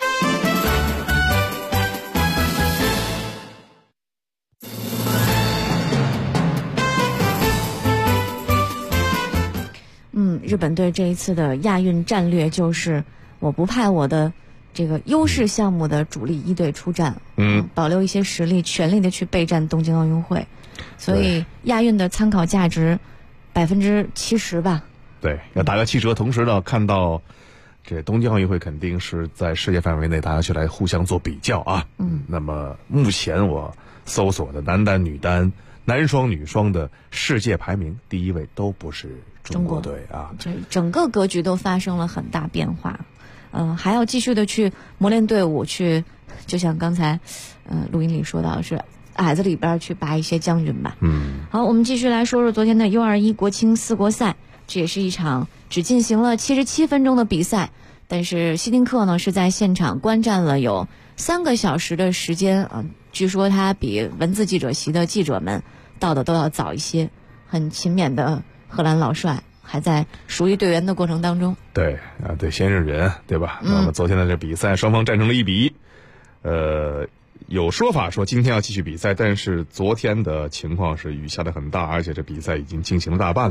日本队这一次的亚运战略就是我不派我的这个优势项目的主力1队出战，保留一些实力，全力的去备战东京奥运会，所以亚运的参考价值70%吧。 对，要打个7折，同时呢，看到这东京奥运会肯定是在世界范围内大家去来互相做比较啊。那么目前我搜索的男单、女单、男双、女双的世界排名第1位都不是中国队啊， 这整个格局都发生了很大变化。还要继续的去磨练队伍，去就像刚才录音里说到，是矮子里边去拔一些将军吧。好，我们继续来说说昨天的 U21 国青4国赛，这也是一场只进行了77分钟的比赛，但是希丁克呢是在现场观战了有3个小时的时间啊，据说他比文字记者席的记者们到的都要早一些，很勤勉的荷兰老帅还在熟悉队员的过程当中。 对啊，对，先认人，对吧？那么昨天的这比赛，双方战成了1比1。有说法说今天要继续比赛，但是昨天的情况是雨下得很大，而且这比赛已经进行了大半了。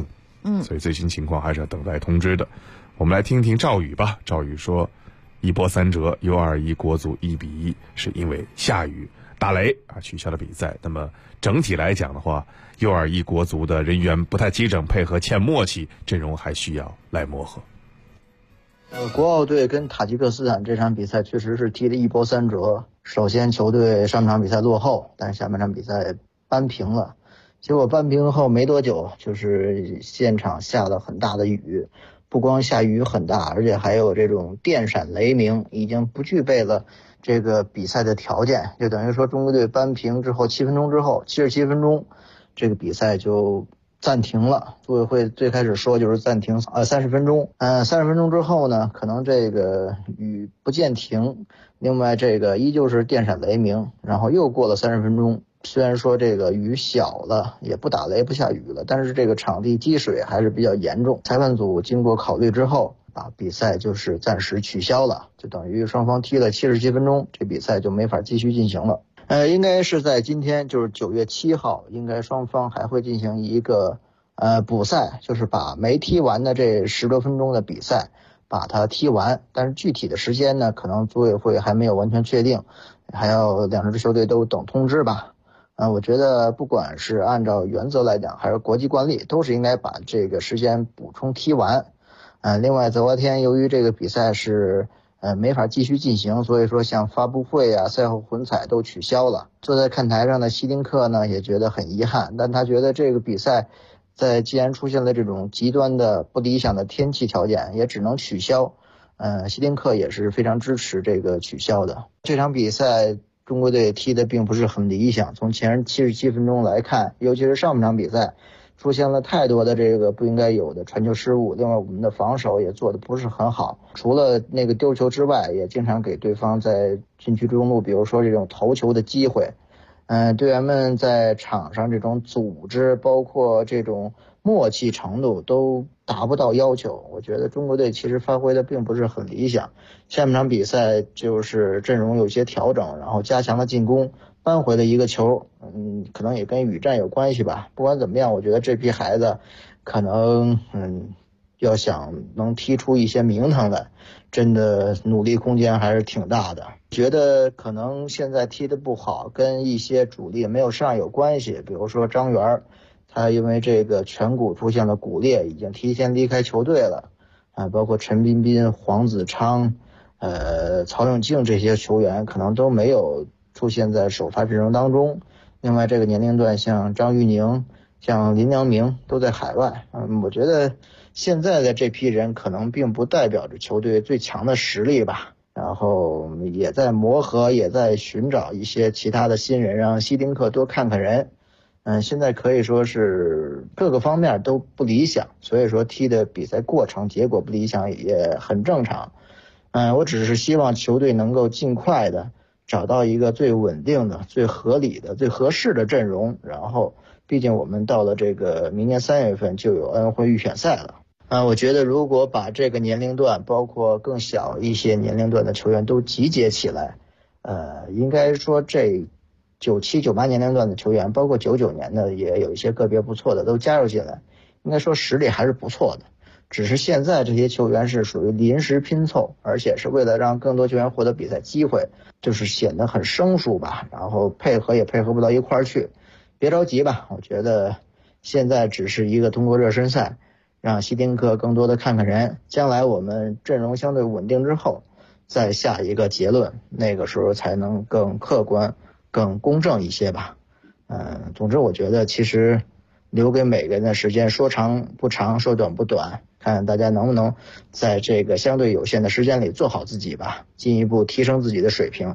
所以最新情况还是要等待通知的。我们来听听赵宇吧。赵宇说一波三折 U21 国足1-1是因为下雨打雷取消了比赛。那么整体来讲的话， U21 国足的人员不太齐整，配合欠默契，阵容还需要来磨合。 国奥队跟塔吉克斯坦这场比赛确实是踢了一波三折。首先球队上半场比赛落后，但是下半场比赛扳平了。结果扳平后没多久，就是现场下了很大的雨，不光下雨很大，而且还有这种电闪雷鸣，已经不具备了这个比赛的条件。就等于说中国队扳平之后7分钟之后，77分钟这个比赛就暂停了。组委会最开始说就是暂停30分钟，30分钟之后呢，可能这个雨不见停，另外这个依旧是电闪雷鸣，然后又过了30分钟，虽然说这个雨小了，也不打雷不下雨了，但是这个场地积水还是比较严重。裁判组经过考虑之后，把比赛就是暂时取消了，就等于双方踢了77分钟，这比赛就没法继续进行了。应该是在今天，就是9月7号，应该双方还会进行一个补赛，就是把没踢完的这10多分钟的比赛把它踢完。但是具体的时间呢，可能组委会还没有完全确定，还要两支球队都等通知吧。我觉得不管是按照原则来讲，还是国际惯例，都是应该把这个时间补充踢完。另外昨天由于这个比赛是没法继续进行，所以说像发布会啊、赛后混采都取消了。坐在看台上的希丁克呢也觉得很遗憾，但他觉得这个比赛既然出现了这种极端的不理想的天气条件，也只能取消。希丁克也是非常支持这个取消的。这场比赛中国队踢的并不是很理想，从前77分钟来看，尤其是上半场比赛出现了太多的这个不应该有的传球失误，另外我们的防守也做的不是很好，除了那个丢球之外，也经常给对方在禁区中路比如说这种头球的机会。队员们在场上这种组织包括这种默契程度都达不到要求，我觉得中国队其实发挥的并不是很理想。下半场比赛就是阵容有些调整，然后加强了进攻，扳回了一个球，可能也跟雨战有关系吧。不管怎么样，我觉得这批孩子可能要想能踢出一些名堂来，真的努力空间还是挺大的。觉得可能现在踢得不好跟一些主力没有上有关系，比如说张元，他因为这个颧骨出现了骨裂，已经提前离开球队了。包括陈彬彬、黄子昌、曹永庆这些球员可能都没有出现在首发阵容当中。另外这个年龄段像张玉宁、像林良铭都在海外。我觉得现在的这批人可能并不代表着球队最强的实力吧，然后也在磨合，也在寻找一些其他的新人，让希丁克多看看人。现在可以说是各个方面都不理想，所以说踢的比赛过程结果不理想也很正常。我只是希望球队能够尽快的找到一个最稳定的、最合理的、最合适的阵容，然后毕竟我们到了这个明年3月份就有奥运会预选赛了。我觉得如果把这个年龄段包括更小一些年龄段的球员都集结起来，应该说这97、98年龄段的球员，包括99年的也有一些个别不错的都加入进来，应该说实力还是不错的。只是现在这些球员是属于临时拼凑，而且是为了让更多球员获得比赛机会，就是显得很生疏吧，然后配合也配合不到一块儿去。别着急吧，我觉得现在只是一个通过热身赛，让希丁克更多的看看人，将来我们阵容相对稳定之后再下一个结论，那个时候才能更客观更公正一些吧。总之我觉得其实留给每个人的时间说长不长，说短不短，看大家能不能在这个相对有限的时间里做好自己吧，进一步提升自己的水平。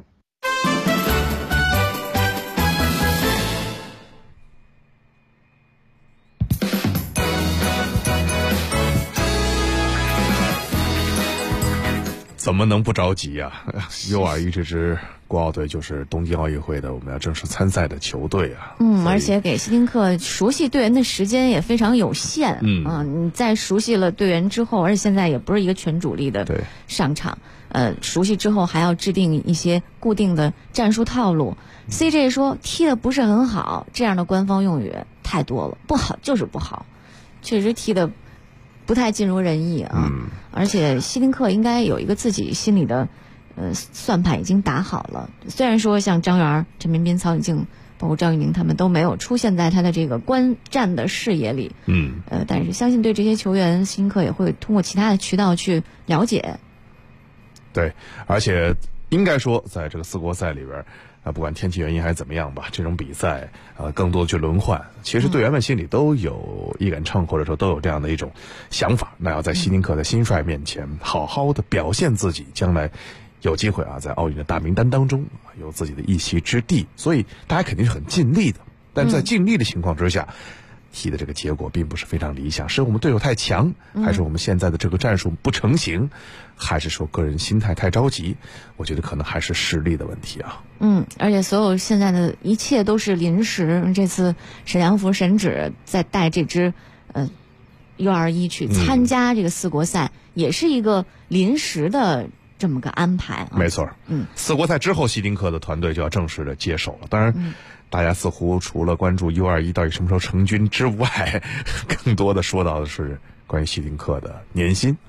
怎么能不着急呀？U21这支国奥队就是东京奥运会的我们要正式参赛的球队啊。 而且给希丁克熟悉队员的时间也非常有限。你在熟悉了队员之后，而且现在也不是一个全主力的上场，熟悉之后还要制定一些固定的战术套路。CJ 说踢得不是很好，这样的官方用语太多了，不好就是不好。 确实踢得不太尽如人意啊。而且希林克应该有一个自己心里的算盘已经打好了。虽然说像张元、陈彬彬、曹永静，包括赵玉宁他们都没有出现在他的这个观战的视野里，但是相信对这些球员，希林克也会通过其他的渠道去了解。 对，而且应该说，在这个4国赛里边，不管天气原因还是怎么样吧，这种比赛更多的去轮换，其实队员们心里都有一杆秤，或者说都有这样的一种想法，那要在希林克的新帅面前好好的表现自己，将来有机会在奥运的大名单当中有自己的一席之地，所以大家肯定是很尽力的。但在尽力的情况之下，踢的这个结果并不是非常理想，是我们队友太强，还是我们现在的这个战术不成型，还是说个人心态太着急？我觉得可能还是实力的问题啊。 而且所有现在的一切都是临时。这次沈阳福沈指在带这支U21去参加这个4国赛，也是一个临时的这么个安排。 没错。4国赛之后，希林克的团队就要正式的接手了。当然。大家似乎除了关注 U21 到底什么时候成军之外，更多的说到的是关于希林克的年薪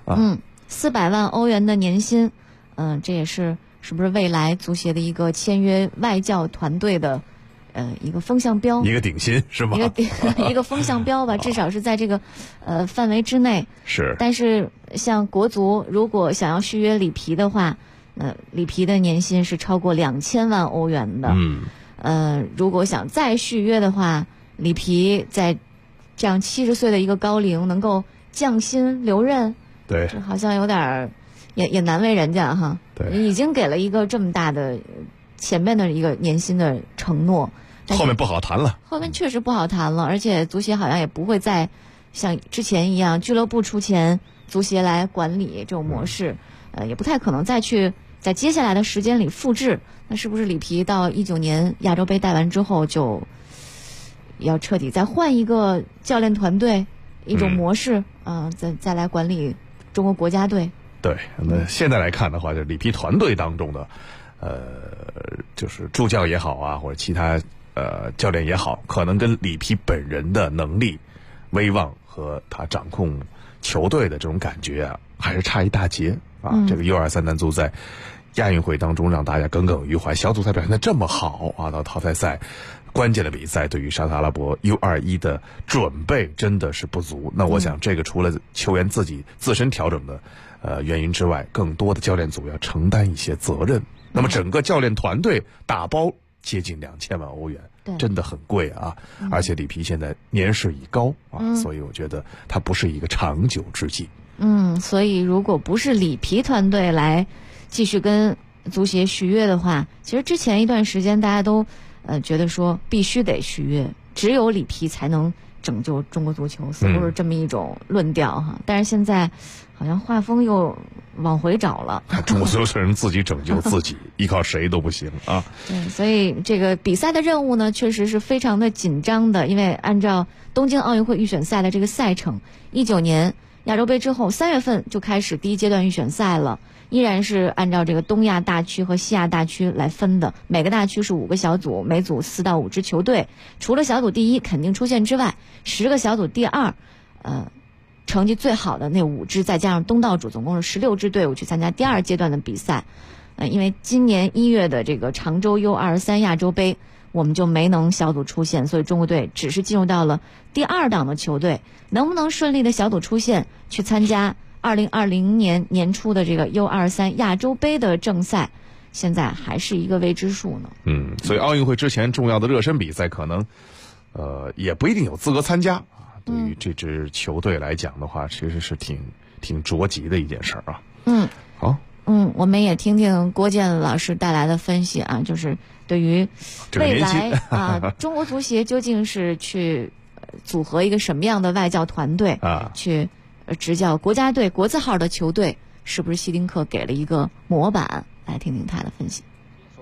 400万欧元的年薪，这也是不是未来足协的一个签约外教团队的一个风向标， 一个顶薪是吗？ 一个风向标吧，至少是在这个范围之内。 是。 但是像国足如果想要续约里皮的话，里皮的年薪是超过2000万欧元的。如果想再续约的话，里皮在这样70岁的一个高龄能够降薪留任， 对， 这好像有点也难为人家哈。 对， 已经给了一个这么大的前面的一个年薪的承诺， 后面不好谈了。 后面确实不好谈了，而且足协好像也不会再像之前一样，俱乐部出钱，足协来管理这种模式，也不太可能再去在接下来的时间里复制。那是不是里皮到19年亚洲杯带完之后，就要彻底再换一个教练团队，一种模式再来管理中国国家队？ 对，那现在来看的话，就里皮团队当中的就是助教也好啊，或者其他教练也好，可能跟里皮本人的能力、威望和他掌控球队的这种感觉还是差一大截啊。这个 U23 男足在亚运会当中让大家耿耿于怀，小组赛表现得这么好到淘汰赛关键的比赛，对于沙特阿拉伯 U21 的准备真的是不足。那我想这个除了球员自身调整的原因之外，更多的教练组要承担一些责任。那么整个教练团队打包接近2000万欧元，真的很贵啊！而且里皮现在年事已高所以我觉得他不是一个长久之计。 所以如果不是里皮团队来继续跟足协续约的话，其实之前一段时间大家都觉得说必须得续约，只有里皮才能拯救中国足球，似乎是这么一种论调哈。但是现在好像画风又往回找了， 中国足球人自己拯救自己，依靠谁都不行啊。 对，所以这个比赛的任务呢，确实是非常的紧张的，因为按照东京奥运会预选赛的这个赛程，19年亚洲杯之后3月份就开始第一阶段预选赛了。依然是按照这个东亚大区和西亚大区来分的，每个大区是5个小组，每组4到5支球队，除了小组第一肯定出现之外，10个小组第二，成绩最好的那5支，再加上东道主，总共是16支队伍去参加第2阶段的比赛。因为今年1月的这个常州 U23 亚洲杯，我们就没能小组出线，所以中国队只是进入到了第2档的球队，能不能顺利的小组出线去参加2020年年初的这个 U23 亚洲杯的正赛，现在还是一个未知数呢。 所以奥运会之前重要的热身比赛可能也不一定有资格参加对于这支球队来讲的话，其实是挺着急的一件事啊。好， 我们也听听郭健老师带来的分析啊，就是对于未来中国足协究竟是去组合一个什么样的外教团队去执教国家队国字号的球队，是不是希林克给了一个模板？来听听他的分析。 首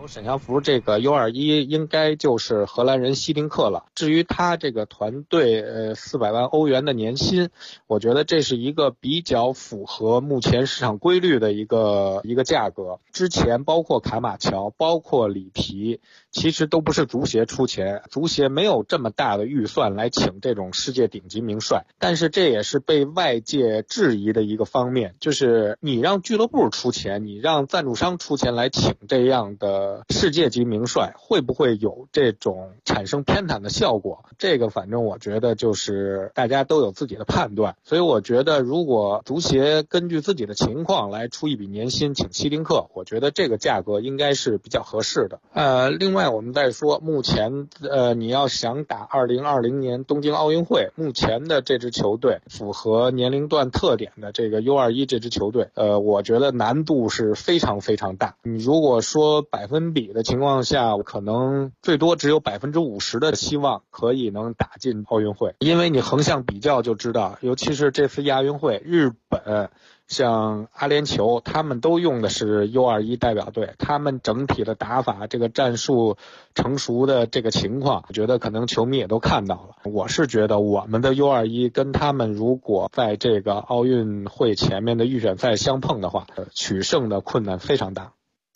沈祥福这个 U21 应该就是荷兰人希丁克了。至于他这个团队400万欧元的年薪，我觉得这是一个比较符合目前市场规律的一个价格。之前包括卡马乔，包括里皮，其实都不是足协出钱，足协没有这么大的预算来请这种世界顶级名帅。但是这也是被外界质疑的一个方面，就是你让俱乐部出钱，你让赞助商出钱来请这样的世界级名帅，会不会有这种产生偏袒的效果？这个反正我觉得就是大家都有自己的判断。所以我觉得如果足协根据自己的情况来出一笔年薪请希丁克，我觉得这个价格应该是比较合适的。另外我们再说，目前你要想打2020年东京奥运会，目前的这支球队符合年龄段特点的这个 U21 这支球队，我觉得难度是非常非常大。你如果说百分比的情况下，可能最多只有50%的希望可以能打进奥运会。因为你横向比较就知道，尤其是这次亚运会，日本像阿联酋他们都用的是 U21 代表队，他们整体的打法这个战术成熟的这个情况，我觉得可能球迷也都看到了。我是觉得我们的 U21 跟他们如果在这个奥运会前面的预选赛相碰的话，取胜的困难非常大。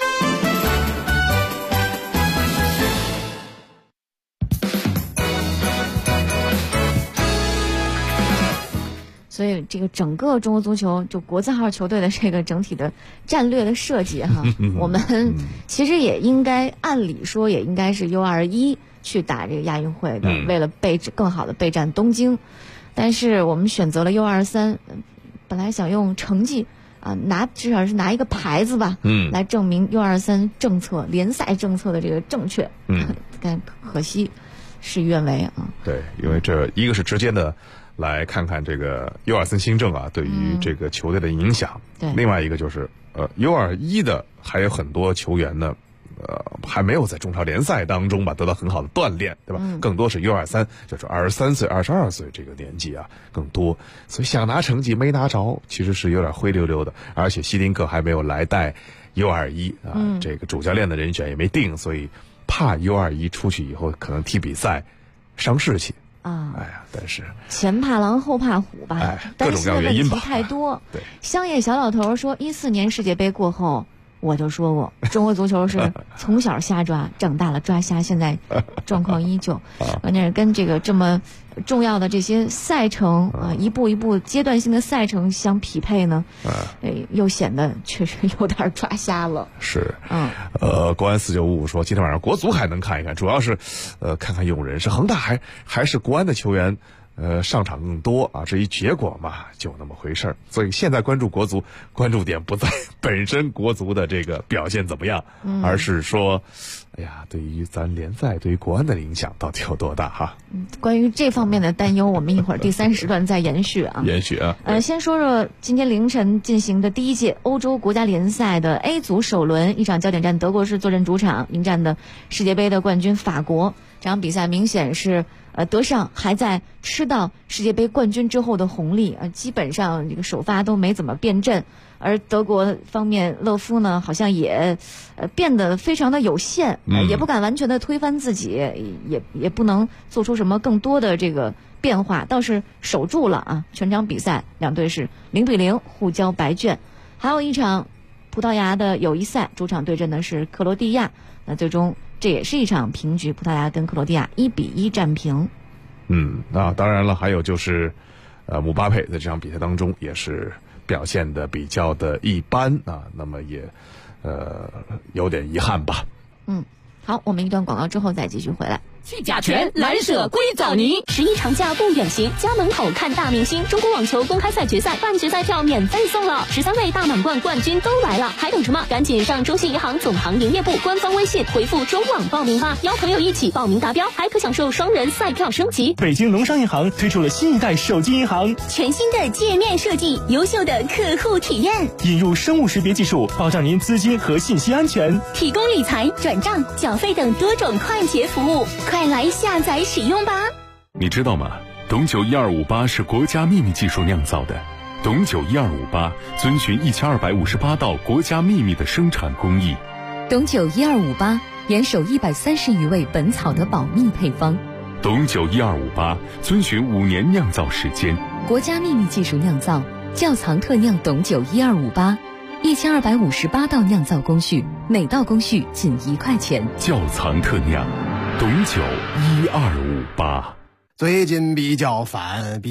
所以这个整个中国足球就国字号球队的这个整体的战略的设计哈，我们其实也应该按理说也应该是 U21 去打这个亚运会的，为了更好的备战东京。但是我们选择了 U23，本来想用成绩啊至少是拿一个牌子吧，来证明 U23 政策联赛政策的这个正确。但可惜事与愿违啊。 对，因为这一个是直接的来看看这个 U23 新政啊对于这个球队的影响，另外一个就是U21 的还有很多球员呢还没有在中超联赛当中吧得到很好的锻炼，对吧？更多是 U23， 就是23岁、22岁这个年纪啊更多，所以想拿成绩没拿着，其实是有点灰溜溜的。而且希丁克还没有来带 U21 啊，这个主教练的人选也没定，所以怕 U21 出去以后可能踢比赛伤士气。哎呀，但是前怕狼后怕虎吧， 各种各样原因吧， 担心的问题太多。 对， 香叶小老头说，14年世界杯过后，我就说过，中国足球是从小瞎抓，长大了抓瞎，现在状况依旧。关键是跟这个这么重要的这些赛程啊，一步一步阶段性的赛程相匹配呢，又显得确实有点抓瞎了。 是，国安4955说，今天晚上国足还能看一看，主要是看看用人，是恒大还是国安的球员上场更多啊，至于结果嘛，就那么回事儿。所以现在关注国足，关注点不在本身国足的这个表现怎么样，而是说，哎呀，对于咱联赛，对于国安的影响到底有多大哈？ 关于这方面的担忧，我们一会儿第3时段再延续啊。 延续啊。 先说说今天凌晨进行的第一届欧洲国家联赛的 A 组首轮，一场焦点战，德国是坐镇主场迎战的世界杯的冠军法国。这场比赛明显是德尚还在吃到世界杯冠军之后的红利啊，基本上这个首发都没怎么变阵，而德国方面勒夫呢好像也变得非常的有限，也不敢完全的推翻自己，也不能做出什么更多的这个变化，倒是守住了啊。全场比赛两队是0-0互交白卷。还有一场葡萄牙的友谊赛，主场对阵的是克罗地亚，那最终这也是一场平局，葡萄牙跟克罗地亚1-1战平。 那当然了，还有就是姆巴佩在这场比赛当中也是表现的比较的一般啊，那么也有点遗憾吧。 好，我们一段广告之后再继续回来。 去甲醛，蓝舍硅藻泥，11长假不远行，家门口看大明星。中国网球公开赛决赛半决赛票免费送了，13位大满贯冠军都来了，还等什么？赶紧上中信银行总行营业部官方微信回复中网报名吧，邀朋友一起报名达标，还可享受双人赛票升级。 北京农商银行推出了新一代手机银行， 全新的界面设计，优秀的客户体验， 引入生物识别技术，保障您资金和信息安全， 提供理财、转账、缴费等多种快捷服务，快来下载使用吧！ 你知道吗？董酒1258是国家秘密技术酿造的，董酒1258遵循1258道国家秘密的生产工艺， 董酒1258严守130余味本草的保密配方。 董酒1258遵循5年酿造时间， 国家秘密技术酿造，窖藏特酿董酒1258，1258道酿造工序，每道工序仅1块钱。 窖藏特酿董酒1258。 最近比较烦，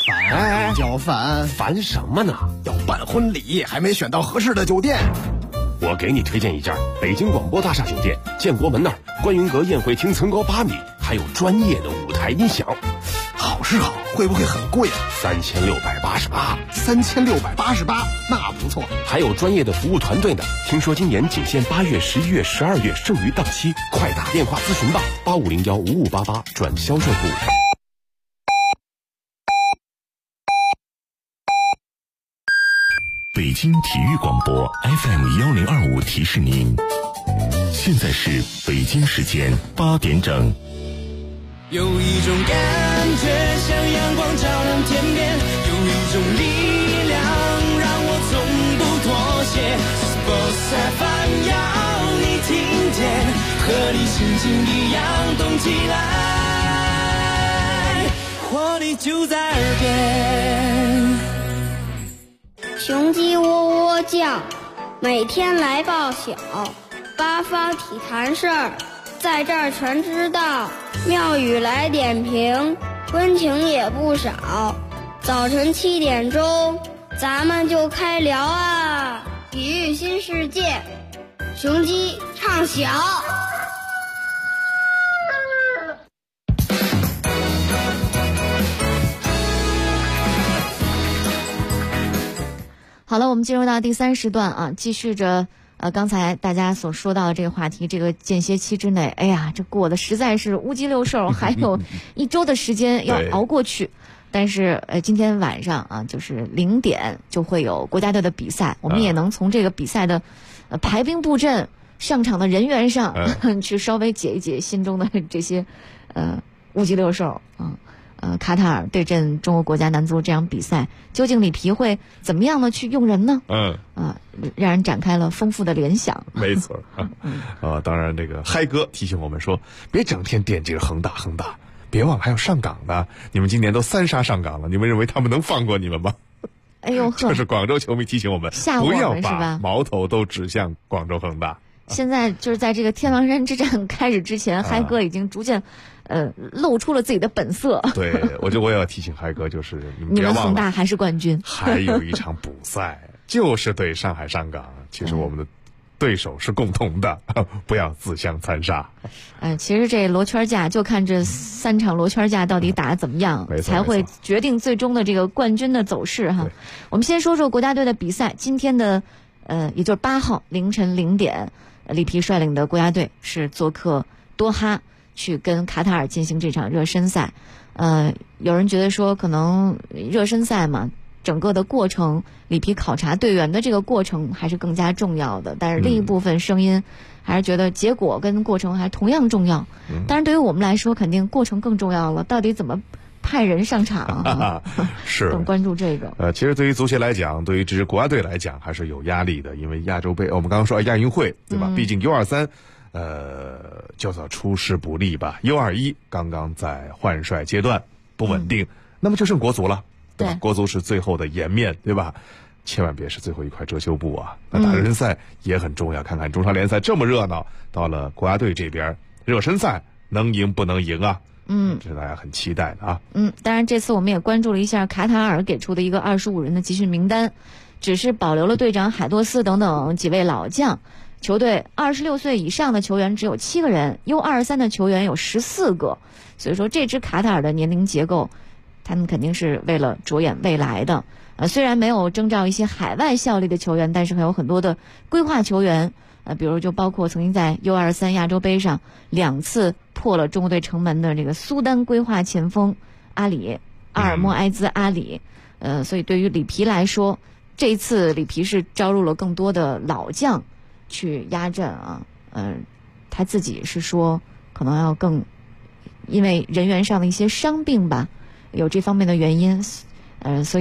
烦什么呢？ 要办婚礼，还没选到合适的酒店。 我给你推荐一家北京广播大厦酒店，建国门那儿观云阁宴会厅层高8米，还有专业的舞台音响。 好是好，会不会很贵啊 ？3688， 那不错。 还有专业的服务团队呢。听说今年仅限8月、11月、12月剩余档期，快打电话咨询吧，85015588转销售部。 北京体育广播 FM1025提示您，现在是北京时间8点整。 有一种感觉像阳光照亮天边，有一种力量让我从不妥协。Sports FM 要你听见，和你心情一样动起来，活力就在耳边。 雄鸡窝窝叫，每天来报晓，八方体坛事儿，在这儿全知道。妙语来点评，温情也不少。早晨7点钟，咱们就开聊啊！体育新世界，雄鸡唱晓。 好了，我们进入到第3时段啊，继续着刚才大家所说到的这个话题，这个间歇期之内，哎呀，这过得实在是乌鸡六兽，还有1周的时间要熬过去。但是今天晚上啊，就是0点就会有国家队的比赛，我们也能从这个比赛的排兵布阵、上场的人员上去稍微解一解心中的这些乌鸡六兽啊。卡塔尔对阵中国国家男足这场比赛，究竟里皮会怎么样的去用人呢？让人展开了丰富的联想。 没错当然这个嗨哥提醒我们说，别整天惦记着恒大，别忘还有上港的，你们今年都3杀上港了，你们认为他们能放过你们吗？ 哎呦呵， 这是广州球迷提醒我们，不要把矛头都指向广州恒大。 现在就是在这个天王山之战开始之前，嗨哥已经逐渐露出了自己的本色。 对，我也要提醒嗨哥，就是你们恒大还是冠军， 还有一场补赛就是对上海上港，其实我们的对手是共同的，不要自相残杀。 其实这罗圈架就看这3场罗圈架到底打得怎么样，才会决定最终的这个冠军的走势哈。我们先说说国家队的比赛，今天的也就是8号凌晨0点。里皮率领的国家队是做客多哈，去跟卡塔尔进行这场热身赛。有人觉得说，可能热身赛嘛，整个的过程，里皮考察队员的这个过程还是更加重要的。但是另一部分声音还是觉得结果跟过程还同样重要。当然，对于我们来说，肯定过程更重要了。到底怎么派人上场是更关注这个。 其实对于足协来讲，对于这支国家队来讲还是有压力的，因为亚洲杯，我们刚刚说亚运会，对吧？毕竟 U23，叫做出师不利吧。U21刚刚在换帅阶段不稳定，那么就剩国足了，对吧？国足是最后的颜面，对吧？千万别是最后一块遮羞布啊！那打热身赛也很重要，看看中超联赛这么热闹，到了国家队这边，热身赛能赢不能赢啊？这是大家很期待的啊。 当然这次我们也关注了一下卡塔尔给出的一个25人的集训名单，只是保留了队长海多斯等等几位老将。球队26岁以上的球员只有7个人 ，U23 的球员有14个。所以说这支卡塔尔的年龄结构，他们肯定是为了着眼未来的。虽然没有征召一些海外效力的球员，但是还有很多的规划球员。比如就包括曾经在 U23 亚洲杯上2次破了中国队城门的这个苏丹规划前锋阿尔莫埃兹阿里。所以对于里皮来说，这一次里皮是招入了更多的老将去压阵啊。他自己是说可能要更因为人员上的一些伤病吧，有这方面的原因。所以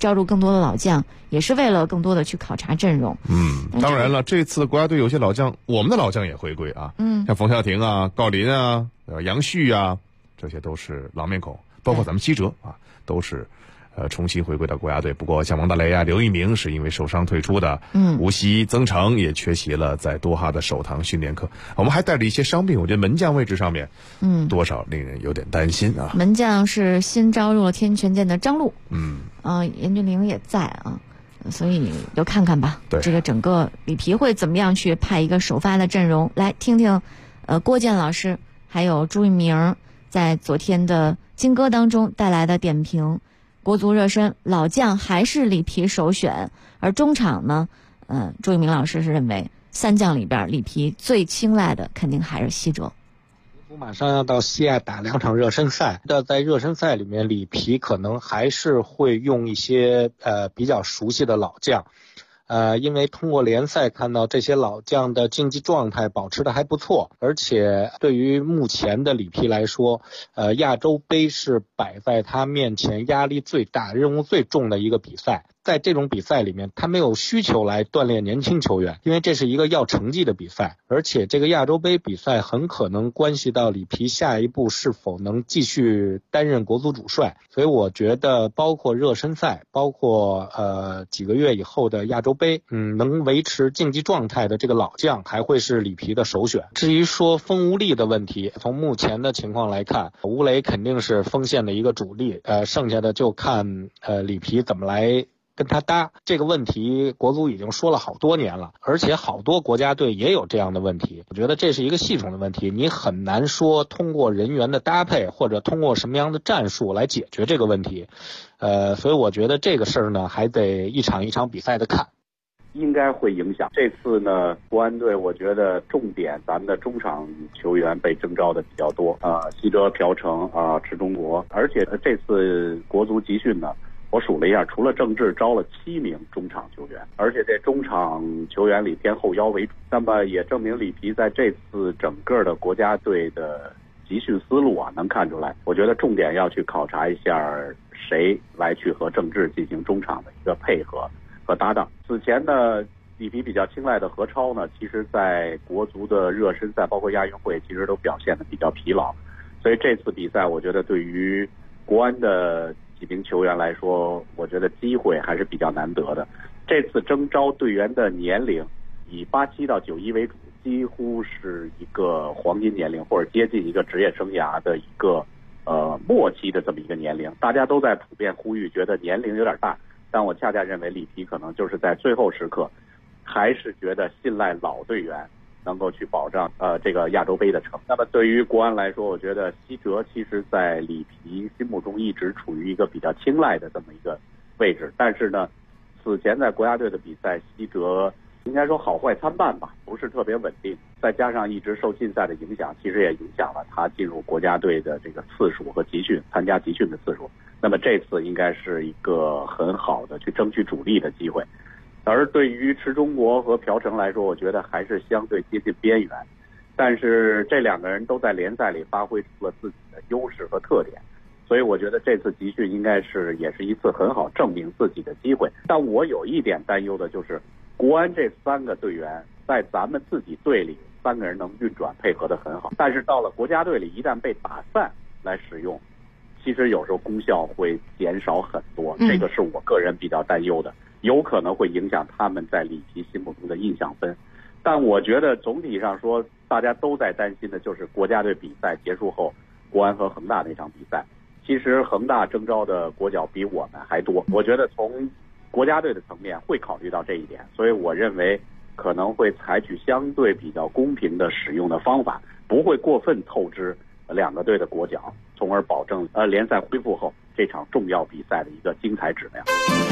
招入更多的老将，也是为了更多的去考察阵容。 当然了，这次国家队有些老将，我们的老将也回归啊，像冯潇霆啊、郜林啊、杨旭啊，这些都是老面孔，包括咱们西哲啊，都是重新回归到国家队。不过像王大雷啊、刘一鸣是因为受伤退出的，无锡曾诚也缺席了在多哈的首堂训练课。我们还带着一些伤病，我觉得门将位置上面，多少令人有点担心啊。 门将是新招入了天权健的张璐，严俊凌也在啊。所以就看看吧，这个整个里皮会怎么样去派一个首发的阵容，来听听郭健老师还有朱一鸣在昨天的金歌当中带来的点评。国足热身，老将还是里皮首选，而中场呢，朱一鸣老师是认为三将里边里皮最青睐的肯定还是西哲。 马上要到西亚打2场热身赛，在热身赛里面，里皮可能还是会用一些比较熟悉的老将，因为通过联赛看到这些老将的竞技状态保持的还不错，而且对于目前的里皮来说，亚洲杯是摆在他面前压力最大、任务最重的一个比赛。在这种比赛里面，他没有需求来锻炼年轻球员，因为这是一个要成绩的比赛，而且这个亚洲杯比赛很可能关系到里皮下一步是否能继续担任国足主帅。所以我觉得包括热身赛，包括几个月以后的亚洲杯，能维持竞技状态的这个老将还会是里皮的首选。至于说锋无力的问题，从目前的情况来看，吴磊肯定是锋线的一个主力，剩下的就看里皮怎么来跟他搭。这个问题国足已经说了好多年了，而且好多国家队也有这样的问题。我觉得这是一个系统的问题，你很难说通过人员的搭配或者通过什么样的战术来解决这个问题。所以我觉得这个事儿呢，还得一场一场比赛的看。 应该会影响。这次呢，国安队我觉得重点咱们的中场球员被征召的比较多西哲、朴成池忠国，而且这次国足集训呢，我数了一下，除了郑智招了7名中场球员，而且这中场球员里偏后腰为主，那么也证明里皮在这次整个的国家队的集训思路能看出来。我觉得重点要去考察一下谁来去和郑智进行中场的一个配合和搭档。此前呢，里皮比较青睐的何超呢，其实在国足的热身赛包括亚运会其实都表现的比较疲劳，所以这次比赛我觉得对于国安的几名球员来说，我觉得机会还是比较难得的。这次征召队员的年龄以87到91为主，几乎是一个黄金年龄，或者接近一个职业生涯的一个末期的这么一个年龄。大家都在普遍呼吁，觉得年龄有点大，但我恰恰认为里皮可能就是在最后时刻，还是觉得信赖老队员能够去保障这个亚洲杯的成。那么对于国安来说，我觉得西哲其实在里皮心目中一直处于一个比较青睐的这么一个位置，但是呢，此前在国家队的比赛，西哲应该说好坏参半吧，不是特别稳定，再加上一直受禁赛的影响，其实也影响了他进入国家队的这个次数和集训，参加集训的次数。那么这次应该是一个很好的去争取主力的机会。而对于池忠国和朴成来说，我觉得还是相对接近边缘，但是这两个人都在联赛里发挥出了自己的优势和特点，所以我觉得这次集训应该是也是一次很好证明自己的机会。但我有一点担忧的就是，国安这3个队员在咱们自己队里3个人能运转配合得很好，但是到了国家队里一旦被打散来使用，其实有时候功效会减少很多，这个是我个人比较担忧的，有可能会影响他们在里皮心目中的印象分。但我觉得总体上说，大家都在担心的就是国家队比赛结束后，国安和恒大那场比赛。其实恒大征召的国脚比我们还多，我觉得从国家队的层面会考虑到这一点，所以我认为可能会采取相对比较公平的使用的方法，不会过分透支2个队的国脚，从而保证联赛恢复后这场重要比赛的一个精彩质量。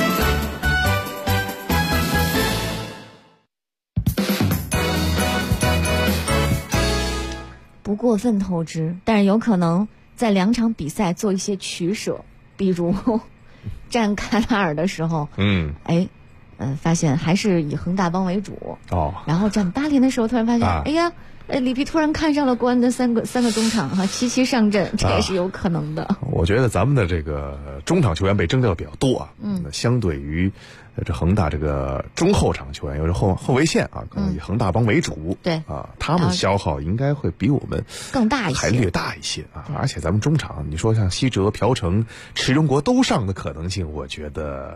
不过分透支，但是有可能在2场比赛做一些取舍，比如战卡塔尔的时候，发现还是以恒大帮为主然后战巴林的时候突然发现，哎呀， 里皮突然看上了国安的三个中场哈，齐齐上阵，这也是有可能的。 我觉得咱们的这个中场球员被征调的比较多啊，相对于这恒大这个中后场球员，又是后卫线啊，可能以恒大帮为主， 对啊，他们消耗应该会比我们更大一些， 还略大一些啊。而且咱们中场，你说像西哲、朴成、池中国都上的可能性，我觉得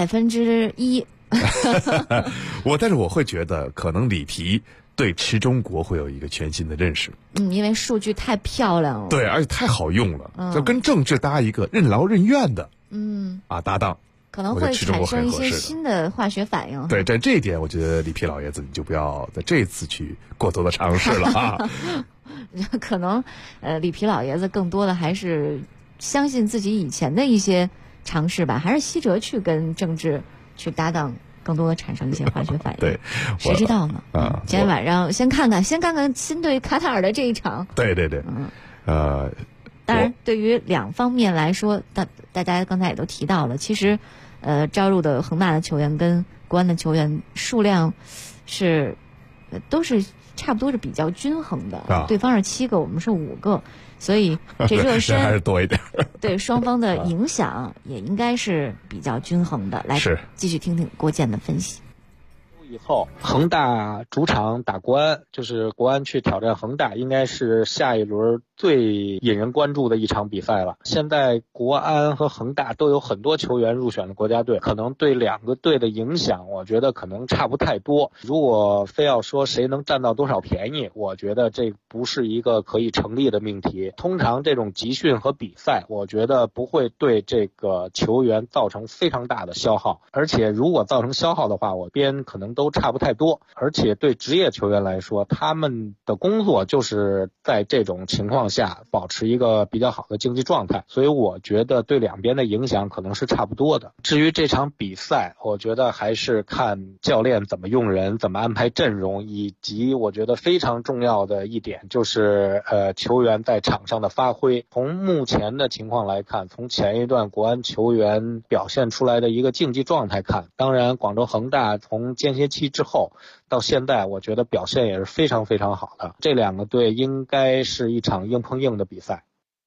1%。 但是我会觉得，可能里皮对池中国会有一个全新的认识。 因为数据太漂亮了， 对，而且太好用了，就跟郑智搭一个任劳任怨的，搭档， 可能会产生一些新的化学反应。 对，在这一点，我觉得里皮老爷子你就不要在这次去过多的尝试了啊。 可能里皮老爷子更多的还是相信自己以前的一些尝试吧，还是西哲去跟郑智去搭档，更多的产生一些化学反应。 对， 谁知道呢？今天晚上先看看新对卡塔尔的这一场。 对， 当然，对于两方面来说，大家刚才也都提到了，其实，招入的恒大的球员跟国安的球员数量都是差不多是比较均衡的。对方是7个，我们是5个。所以这热身还是多一点， 对双方的影响也应该是比较均衡的。来，继续听听郭健的分析。 以后恒大主场打国安，就是国安去挑战恒大，应该是下一轮最引人关注的一场比赛了。现在国安和恒大都有很多球员入选了国家队，可能对两个队的影响，我觉得可能差不太多。如果非要说谁能占到多少便宜，我觉得这不是一个可以成立的命题。通常这种集训和比赛，我觉得不会对这个球员造成非常大的消耗，而且如果造成消耗的话，我边可能都差不太多。而且对职业球员来说，他们的工作就是在这种情况下保持一个比较好的竞技状态，所以我觉得对两边的影响可能是差不多的。至于这场比赛，我觉得还是看教练怎么用人，怎么安排阵容，以及我觉得非常重要的一点就是球员在场上的发挥。从目前的情况来看，从前一段国安球员表现出来的一个竞技状态看，当然广州恒大从间歇期之后到现在，我觉得表现也是非常非常好的。这两个队应该是一场硬碰硬的比赛。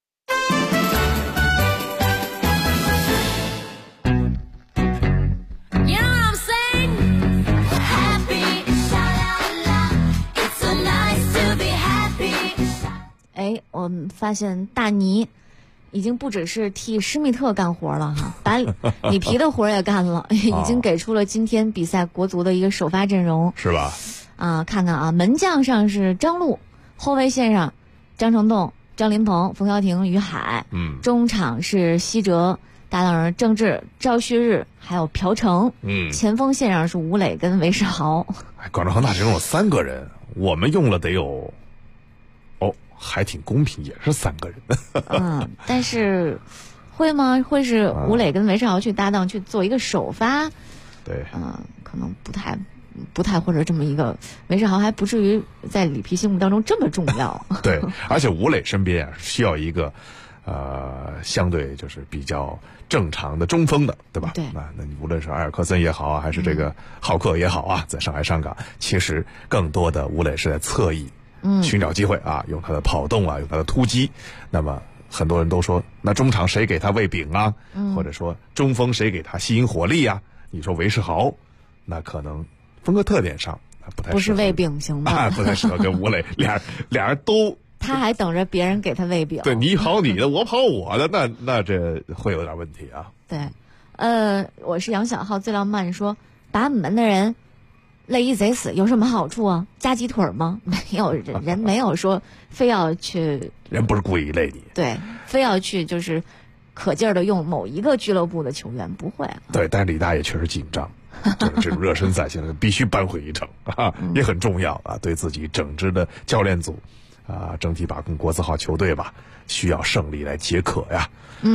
我们发现大尼已经不只是替施密特干活了哈，把里皮的活也干了，已经给出了今天比赛国足的一个首发阵容， 是吧？ 看看门将上是张路，后卫线上张成栋、张琳芃、冯潇霆、于海，中场是西哲，搭档人郑智、赵旭日还有朴成，前锋线上是吴磊跟韦世豪。 广州恒大只用了3个人，我们用了得有。还挺公平，也是3个人。 但是会吗？会是吴磊跟韦世豪去搭档去做一个首发？ 对， 可能不太或者这么一个韦世豪还不至于在里皮心目当中这么重要。 对，而且吴磊身边需要一个相对就是比较正常的中锋的，对吧？ 对， 那你无论是埃尔克森也好啊，还是这个浩克也好啊，在上海上港，其实更多的吴磊是在侧翼。寻找机会啊，用他的跑动啊，用他的突击。那么很多人都说，那中场谁给他喂饼啊？或者说中锋谁给他吸引火力啊？你说韦世豪，那可能风格特点上不太适合， 不是喂饼行吗？ 不太适合跟吴磊俩人都。 他还等着别人给他喂饼。 对，你跑你的，我跑我的，那这会有点问题啊。 对，我是杨小浩最浪漫说，把我们的人累一贼死有什么好处啊？夹鸡腿吗？没有，人没有说非要去， 人不是故意累你， 对，非要去就是可劲儿的用某一个俱乐部的球员，不会。 对，但是李大爷确实紧张，就是这种热身赛现在必须扳回一城啊，也很重要啊，对自己整支的教练组啊，整体把控国字号球队吧，需要胜利来解渴呀。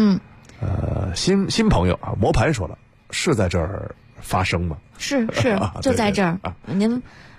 新朋友啊，磨盘说了，是在这儿发生吗？ 是就在这儿。您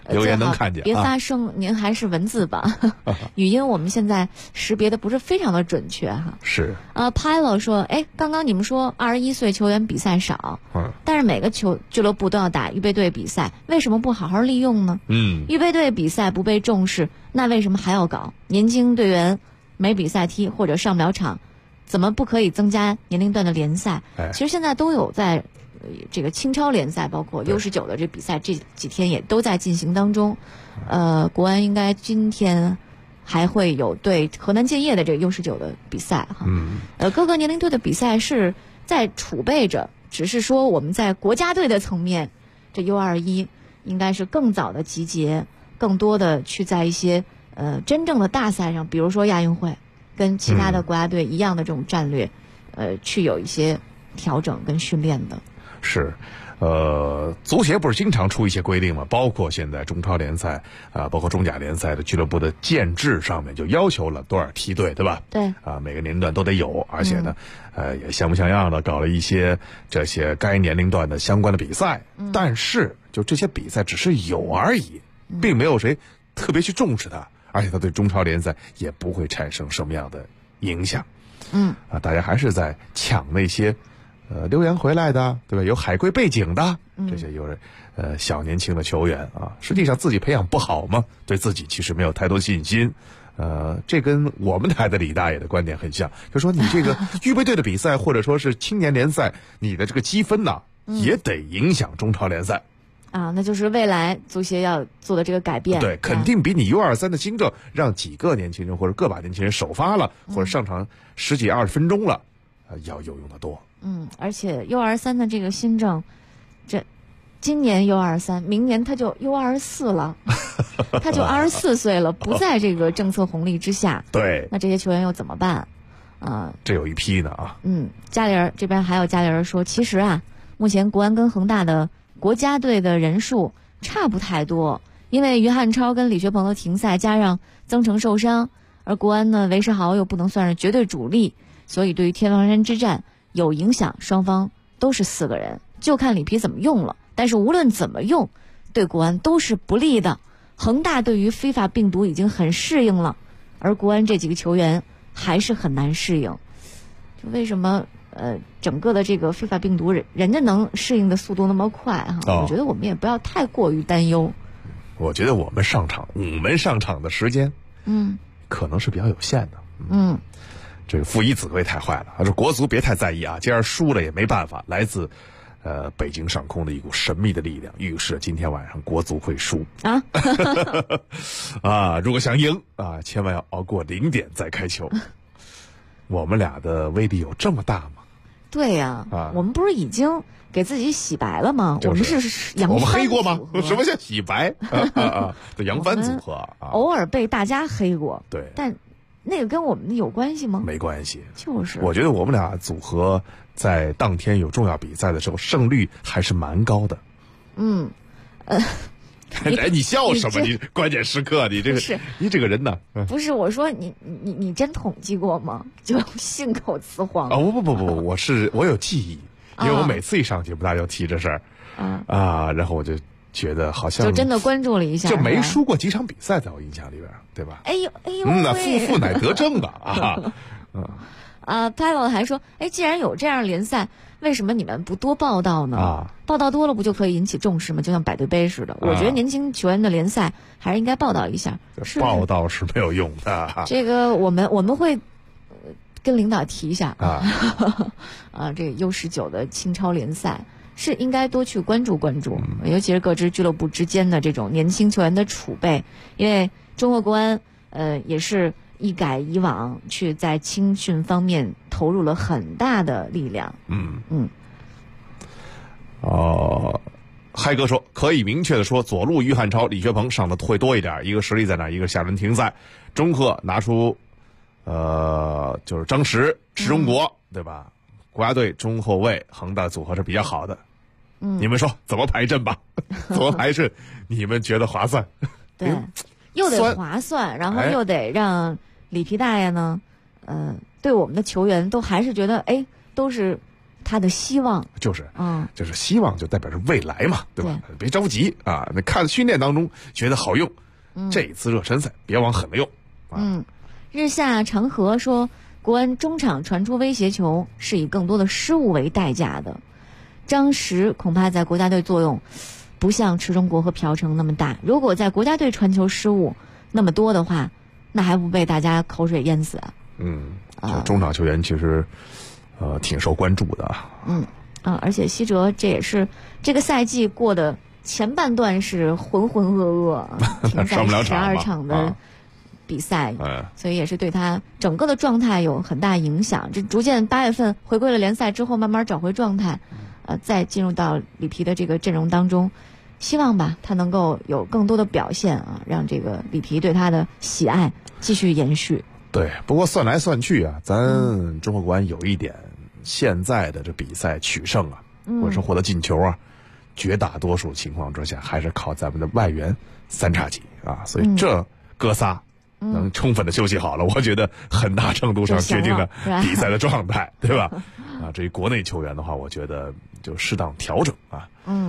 留言能看见， 别发声，您还是文字吧。语音我们现在识别的不是非常的准确哈。 是。 Pilo 说，刚刚你们说21岁球员比赛少，但是每个俱乐部都要打预备队比赛，为什么不好好利用呢？预备队比赛不被重视，那为什么还要搞？年轻队员没比赛踢或者上不了场，怎么不可以增加年龄段的联赛？其实现在都有在。这个青超联赛包括 U19 的这比赛这几天也都在进行当中，国安应该今天还会有对河南建业的这个 U19 的比赛哈。各个年龄队的比赛是在储备着，只是说我们在国家队的层面，这 U21 应该是更早的集结，更多的去在一些真正的大赛上，比如说亚运会，跟其他的国家队一样的这种战略，去有一些调整跟训练的。 是，足协不是经常出一些规定吗？包括现在中超联赛包括中甲联赛的俱乐部的建制上面就要求了多少梯队，对吧？ 对。 每个年龄段都得有，而且呢，也像模像样的搞了一些这些该年龄段的相关的比赛。但是就这些比赛只是有而已，并没有谁特别去重视它，而且它对中超联赛也不会产生什么样的影响。大家还是在抢那些。留言回来的，对吧？有海归背景的这些有小年轻的球员啊，实际上自己培养不好吗？对自己其实没有太多信心。这跟我们台的李大爷的观点很像，就说你这个预备队的比赛或者说是青年联赛，你的这个积分呢，也得影响中超联赛。 那就是未来足协要做的这个改变。 对，肯定比你 U23 的新政让几个年轻人或者个把年轻人首发了，或者上场10几20分钟了，要有用的多。 而且 U23 的这个新政，今年 U23，明年他就 U24 了，他就24岁了，不在这个政策红利之下。 对， 那这些球员又怎么办？ 这有一批呢啊。 家里人这边还有家里人说，其实目前国安跟恒大的国家队的人数差不太多，因为于汉超跟李学鹏的停赛，加上曾诚受伤，而国安呢韦世豪又不能算是绝对主力，所以对于天王山之战有影响，双方都是4个人，就看里皮怎么用了。但是无论怎么用，对国安都是不利的。恒大对于非法病毒已经很适应了，而国安这几个球员还是很难适应。就为什么整个的这个非法病毒人家能适应的速度那么快我觉得我们也不要太过于担忧。 我觉得我们上场的时间可能是比较有限的。这个傅一子会太坏了，他说国足别太在意既然输了也没办法，来自北京上空的一股神秘的力量预示今天晚上国足会输如果想赢千万要熬过0点再开球。我们俩的威力有这么大吗？ 对呀，我们不是已经给自己洗白了吗？我们是扬帆组合。 我们黑过吗？什么叫洗白？对，扬帆组合偶尔被大家黑过。 对， 但那个跟我们有关系吗？ 没关系， 就是我觉得我们俩组合在当天有重要比赛的时候胜率还是蛮高的。你笑什么？你关键时刻你这个你这个人呢？ 不是，我说你真统计过吗？就信口雌黄不，我有记忆，因为我每次一上节目大家就提这事儿然后我就觉得好像就真的关注了一下， 就没输过几场比赛，在我印象里边，对吧？ 哎呦， 那负乃得正的 Pavel 还说，既然有这样联赛，为什么你们不多报道呢？报道多了不就可以引起重视吗？就像百对杯似的。我觉得年轻球员的联赛还是应该报道一下。 报道是没有用的。 这个我们会跟领导提一下这个 U19 的青超联赛是应该多去关注关注，尤其是各支俱乐部之间的这种年轻球员的储备，因为中国国安也是一改以往去在青训方面投入了很大的力量。 嗨哥说可以明确的说，左路于汉超、李学鹏上的会多一点，一个实力在那，一个下轮停赛。中赫拿出就是张弛、池忠国，对吧？国家队中后卫恒大组合是比较好的。你们说怎么排阵吧？怎么排阵？你们觉得划算？ 对，又得划算，然后又得让李皮大爷呢，对我们的球员都还是觉得都是他的希望。 就是希望就代表着未来嘛，对吧？别着急啊，那看训练当中觉得好用，这一次热身赛别往狠了用。 日下长河说，国安中场传出威胁球是以更多的失误为代价的。张石恐怕在国家队作用不像池忠国和朴成那么大，如果在国家队传球失误那么多的话，那还不被大家口水淹死啊？ 中场球员其实挺受关注的。 而且西哲这也是这个赛季过的前半段是浑浑噩噩，停在12场的比赛，所以也是对他整个的状态有很大影响。这逐渐8月份回归了联赛之后，慢慢找回状态，再进入到里皮的这个阵容当中，希望吧他能够有更多的表现啊，让这个里皮对他的喜爱继续延续。 对，不过算来算去啊，咱中国国安有一点，现在的这比赛取胜啊，或者是获得进球啊，绝大多数情况之下还是靠咱们的外援3叉戟啊，所以这哥仨能充分的休息好了，我觉得很大程度上决定了比赛的状态，对吧？至于国内球员的话，我觉得就适当调整啊。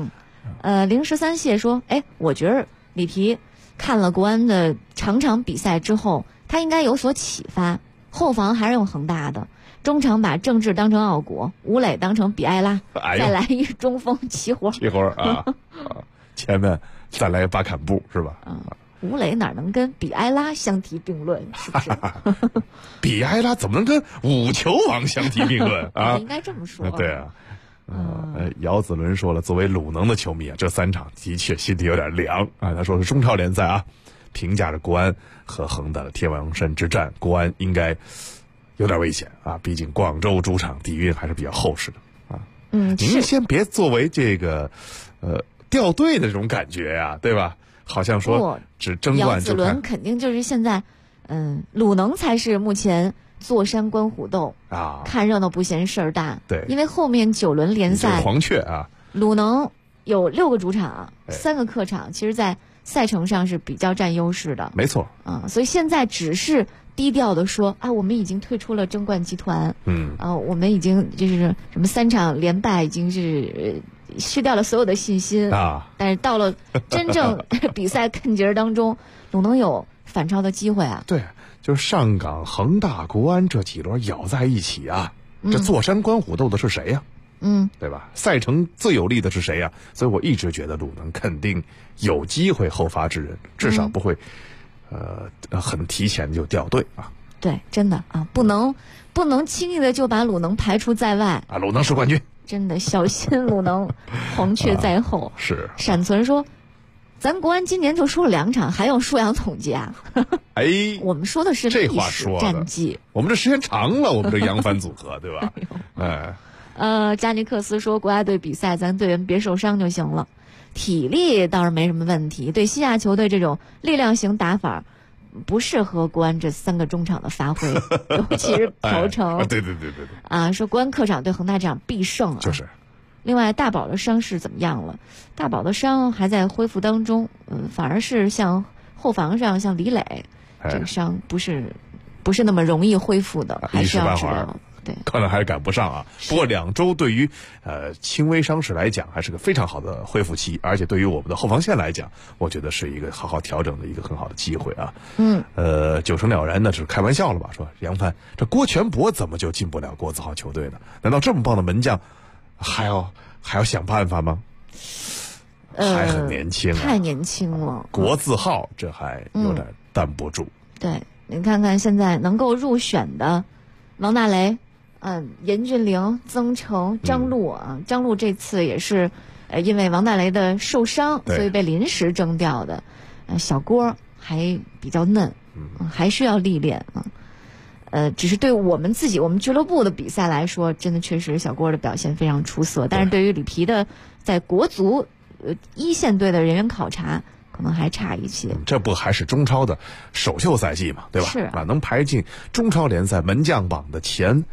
013谢说，我觉得里皮看了国安的场比赛之后，他应该有所启发。后防还是用恒大的，中场把郑智当成奥国，吴磊当成比埃拉，再来一中锋齐活啊！前面再来巴坎布是吧？ 吴磊哪能跟比埃拉相提并论？是不是？ 比埃拉怎么能跟五球王相提并论啊？ 应该这么说。 对啊。姚子伦说了，作为鲁能的球迷啊，这3场的确心里有点凉啊。他说是中超联赛啊，评价着国安和恒大的天王山之战，国安应该有点危险啊，毕竟广州主场底蕴还是比较厚实的啊。您先别作为这个掉队的这种感觉呀，对吧？好像说只争冠就看。姚子伦肯定就是现在，鲁能才是目前坐山观虎斗啊，看热闹不嫌事儿大。 对， 因为后面9轮联赛， 黄雀啊， 鲁能有6个主场，3个客场，其实在赛程上是比较占优势的。 没错所以现在只是低调的说啊，我们已经退出了争冠集团，我们已经就是什么3场连败，已经是失掉了所有的信心啊。 但是到了真正比赛坎节当中，鲁能有反超的机会啊。 对，就是上港、恒大、国安这几轮咬在一起啊，这坐山观虎斗的是谁呀？对吧？赛程最有利的是谁呀？所以我一直觉得鲁能肯定有机会后发制人，至少不会很提前就掉队啊。 对，真的啊，不能轻易的就把鲁能排除在外啊。鲁能是冠军， 真的小心鲁能黄雀在后。 是闪存说，咱国安今年就输了2场，还用输赢统计啊？我们说的是历史战绩， 我们这时间长了，我们这扬帆组合，对吧？ 加尼克斯说，国家队比赛咱队员别受伤就行了，体力倒是没什么问题。对西亚球队这种力量型打法，不适合国安这3个中场的发挥，尤其是朴成。 对说国安客场对恒大这场必胜啊。 就是。 另外，大宝的伤势怎么样了？大宝的伤还在恢复当中，反而是像后防上像李磊，这个伤不是那么容易恢复的，还是要治疗。对， 可能还赶不上啊。不过2周对于轻微伤势来讲，还是个非常好的恢复期，而且对于我们的后防线来讲，我觉得是一个好好调整的一个很好的机会啊。9成了然呢，只是开玩笑了吧？说杨帆，这郭全博怎么就进不了国字号球队呢？难道这么棒的门将还要想办法吗？还很年轻太年轻了。 国字号这还有点担不住。 对，你看看现在能够入选的王大雷。严俊凌、曾诚、张路啊，张路这次也是，因为王大雷的受伤，所以被临时征调的。小郭还比较嫩，还需要历练啊。只是对我们俱乐部的比赛来说，真的确实小郭的表现非常出色。但是对于里皮的在国足一线队的人员考察，可能还差一些。 这不还是中超的首秀赛季嘛，对吧？ 是啊， 能排进中超联赛门将榜的前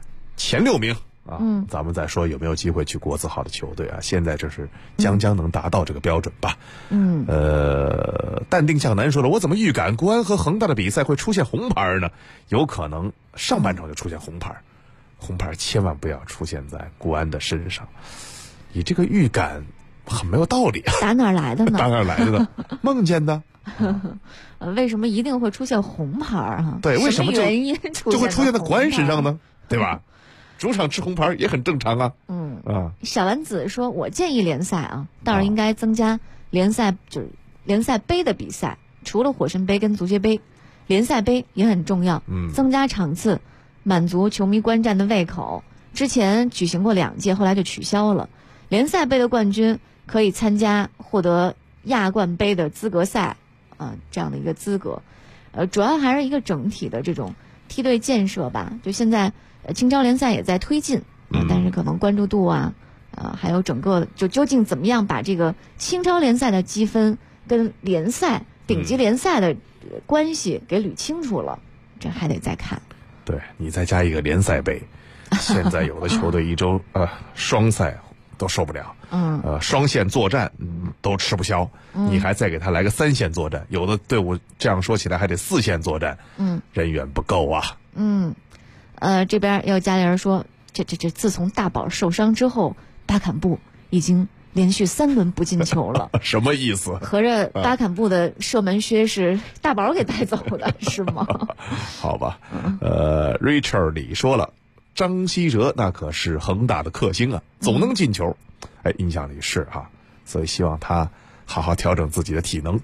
6名啊，咱们再说有没有机会去国字号的球队啊？现在这是将能达到这个标准吧？淡定向南说了，我怎么预感国安和恒大的比赛会出现红牌呢？有可能上半场就出现红牌， 红牌千万不要出现在国安的身上。你这个预感很没有道理啊！ 打哪儿来的呢？ 打哪儿来的呢？梦见的。 为什么一定会出现红牌啊？ 对，为什么原因就会出现在国安身上呢？对吧？主场吃红牌也很正常啊。 小丸子说：“我建议联赛啊，倒是应该增加联赛，就是联赛杯的比赛，除了火神杯跟足协杯，联赛杯也很重要。增加场次，满足球迷观战的胃口。之前举行过2届，后来就取消了。联赛杯的冠军可以参加获得亚冠杯的资格赛这样的一个资格。主要还是一个整体的这种梯队建设吧。就现在青超联赛也在推进，但是可能关注度还有整个就究竟怎么样把这个青超联赛的积分跟联赛顶级联赛的关系给捋清楚了，这还得再看。 对，你再加一个联赛杯，现在有的球队一周双赛都受不了，双线作战都吃不消，你还再给他来个3线作战，有的队伍这样说起来还得4线作战，人员不够啊。 这边要加人说，这自从大宝受伤之后，巴坎布已经连续3轮不进球了。 什么意思？ 合着巴坎布的射门靴是大宝给带走的，是吗？ 好吧，Richard 李说了，张稀哲那可是恒大的克星啊，总能进球。印象里是哈，所以希望他好好调整自己的体能。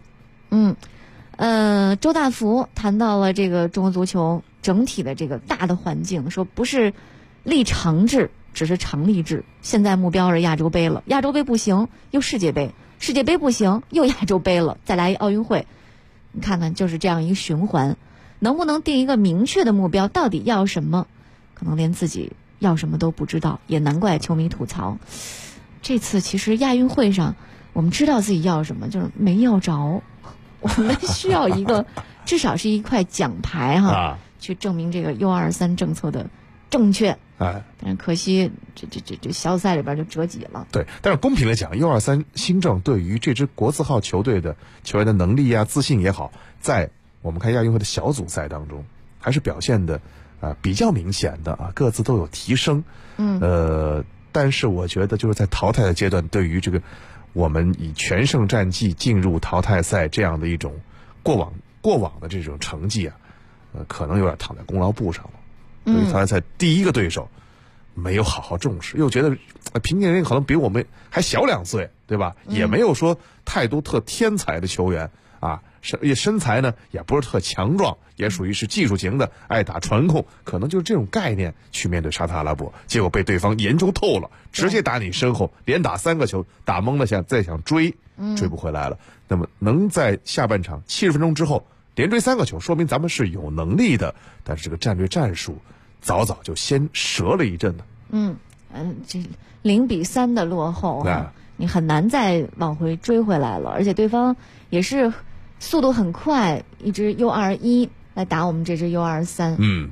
周大福谈到了这个中国足球整体的这个大的环境，说不是立长制，只是常立制。现在目标是亚洲杯了，亚洲杯不行又世界杯，世界杯不行又亚洲杯了，再来奥运会。你看看就是这样一个循环，能不能定一个明确的目标，到底要什么，可能连自己要什么都不知道，也难怪球迷吐槽。这次其实亚运会上我们知道自己要什么，就是没要着。我们需要一个至少是一块奖牌去证明这个 U23 政策的正确。但是可惜这小赛里边就折戟了。 对，但是公平来讲 U23 新政对于这支国字号球队的球员的能力自信也好，在我们看亚运会的小组赛当中还是表现的比较明显的各自都有提升。但是我觉得就是在淘汰的阶段，对于这个我们以全胜战绩进入淘汰赛这样的一种过往的这种成绩可能有点躺在功劳簿上了。对于淘汰赛第一个对手没有好好重视，又觉得平均年龄可能比我们还小2岁，对吧？也没有说太多特天才的球员身材呢也不是特强壮，也属于是技术型的，爱打传控，可能就是这种概念去面对沙特阿拉伯，结果被对方研究透了，直接打你身后，连打3个球，打懵了再想追不回来了。那么能在下半场70分钟之后连追3个球，说明咱们是有能力的，但是这个战略战术早就先折了一阵了。 这0-3的落后你很难再往回追回来了，而且对方也是速度很快，一支 U21 来打我们这支 U23。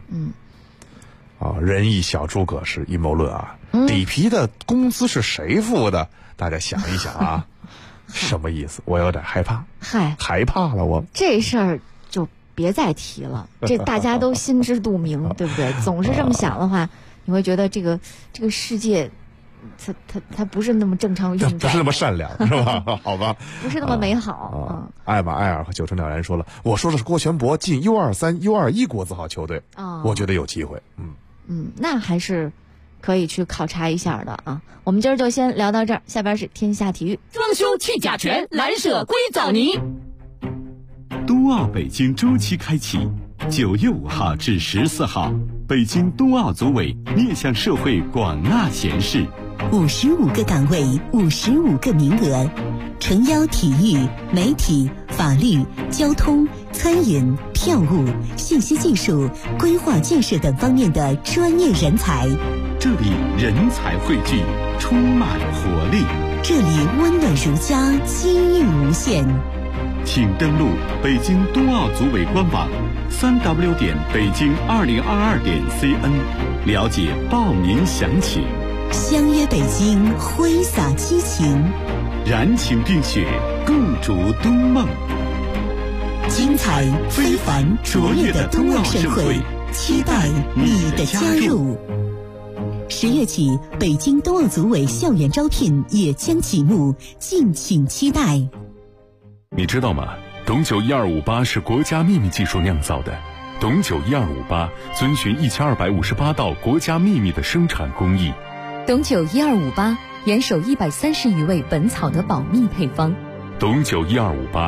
仁义小诸葛是阴谋论里皮的工资是谁付的？大家想一想什么意思？我有点害怕。害怕了我。这事儿就别再提了，这大家都心知肚明，对不对？总是这么想的话，你会觉得这个世界。他不是那么正常运转，不是那么善良，是吧？好吧， 不是那么美好。 艾玛埃尔和9成了然说了，我说的是郭全博进 U23、U21 国字号球队，我觉得有机会。 那还是可以去考察一下的我们今儿就先聊到这儿，下边是天下体育。 装修去甲醛，蓝舍硅藻泥。 冬奥北京周期开启，9月5号至14号，北京冬奥组委面向社会广纳贤士。 55个岗位，55个名额，诚邀体育、媒体、法律、交通、餐饮、票务、信息技术、规划建设等方面的专业人才。 这里人才汇聚，充满活力。 这里温暖如家，机遇无限。 请登录北京冬奥组委官网3w.北京2022.cn 了解报名详情。 相约北京，挥洒激情， 燃情并雪，共筑冬梦。 精彩非凡卓越的冬奥盛会，期待你的加入。 10月起，北京冬奥组委校园招聘也将启幕，敬请期待。 你知道吗？董酒1258是国家秘密技术酿造的。董酒1258遵循1258道国家秘密的生产工艺。 董酒1258严守130余味本草的保密配方。 董酒1258